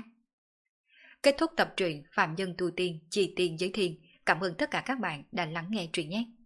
Kết thúc tập truyện Phạm Nhân Tu Tiên Chi Tiên Giới Thiên. Cảm ơn tất cả các bạn đã lắng nghe truyện nhé.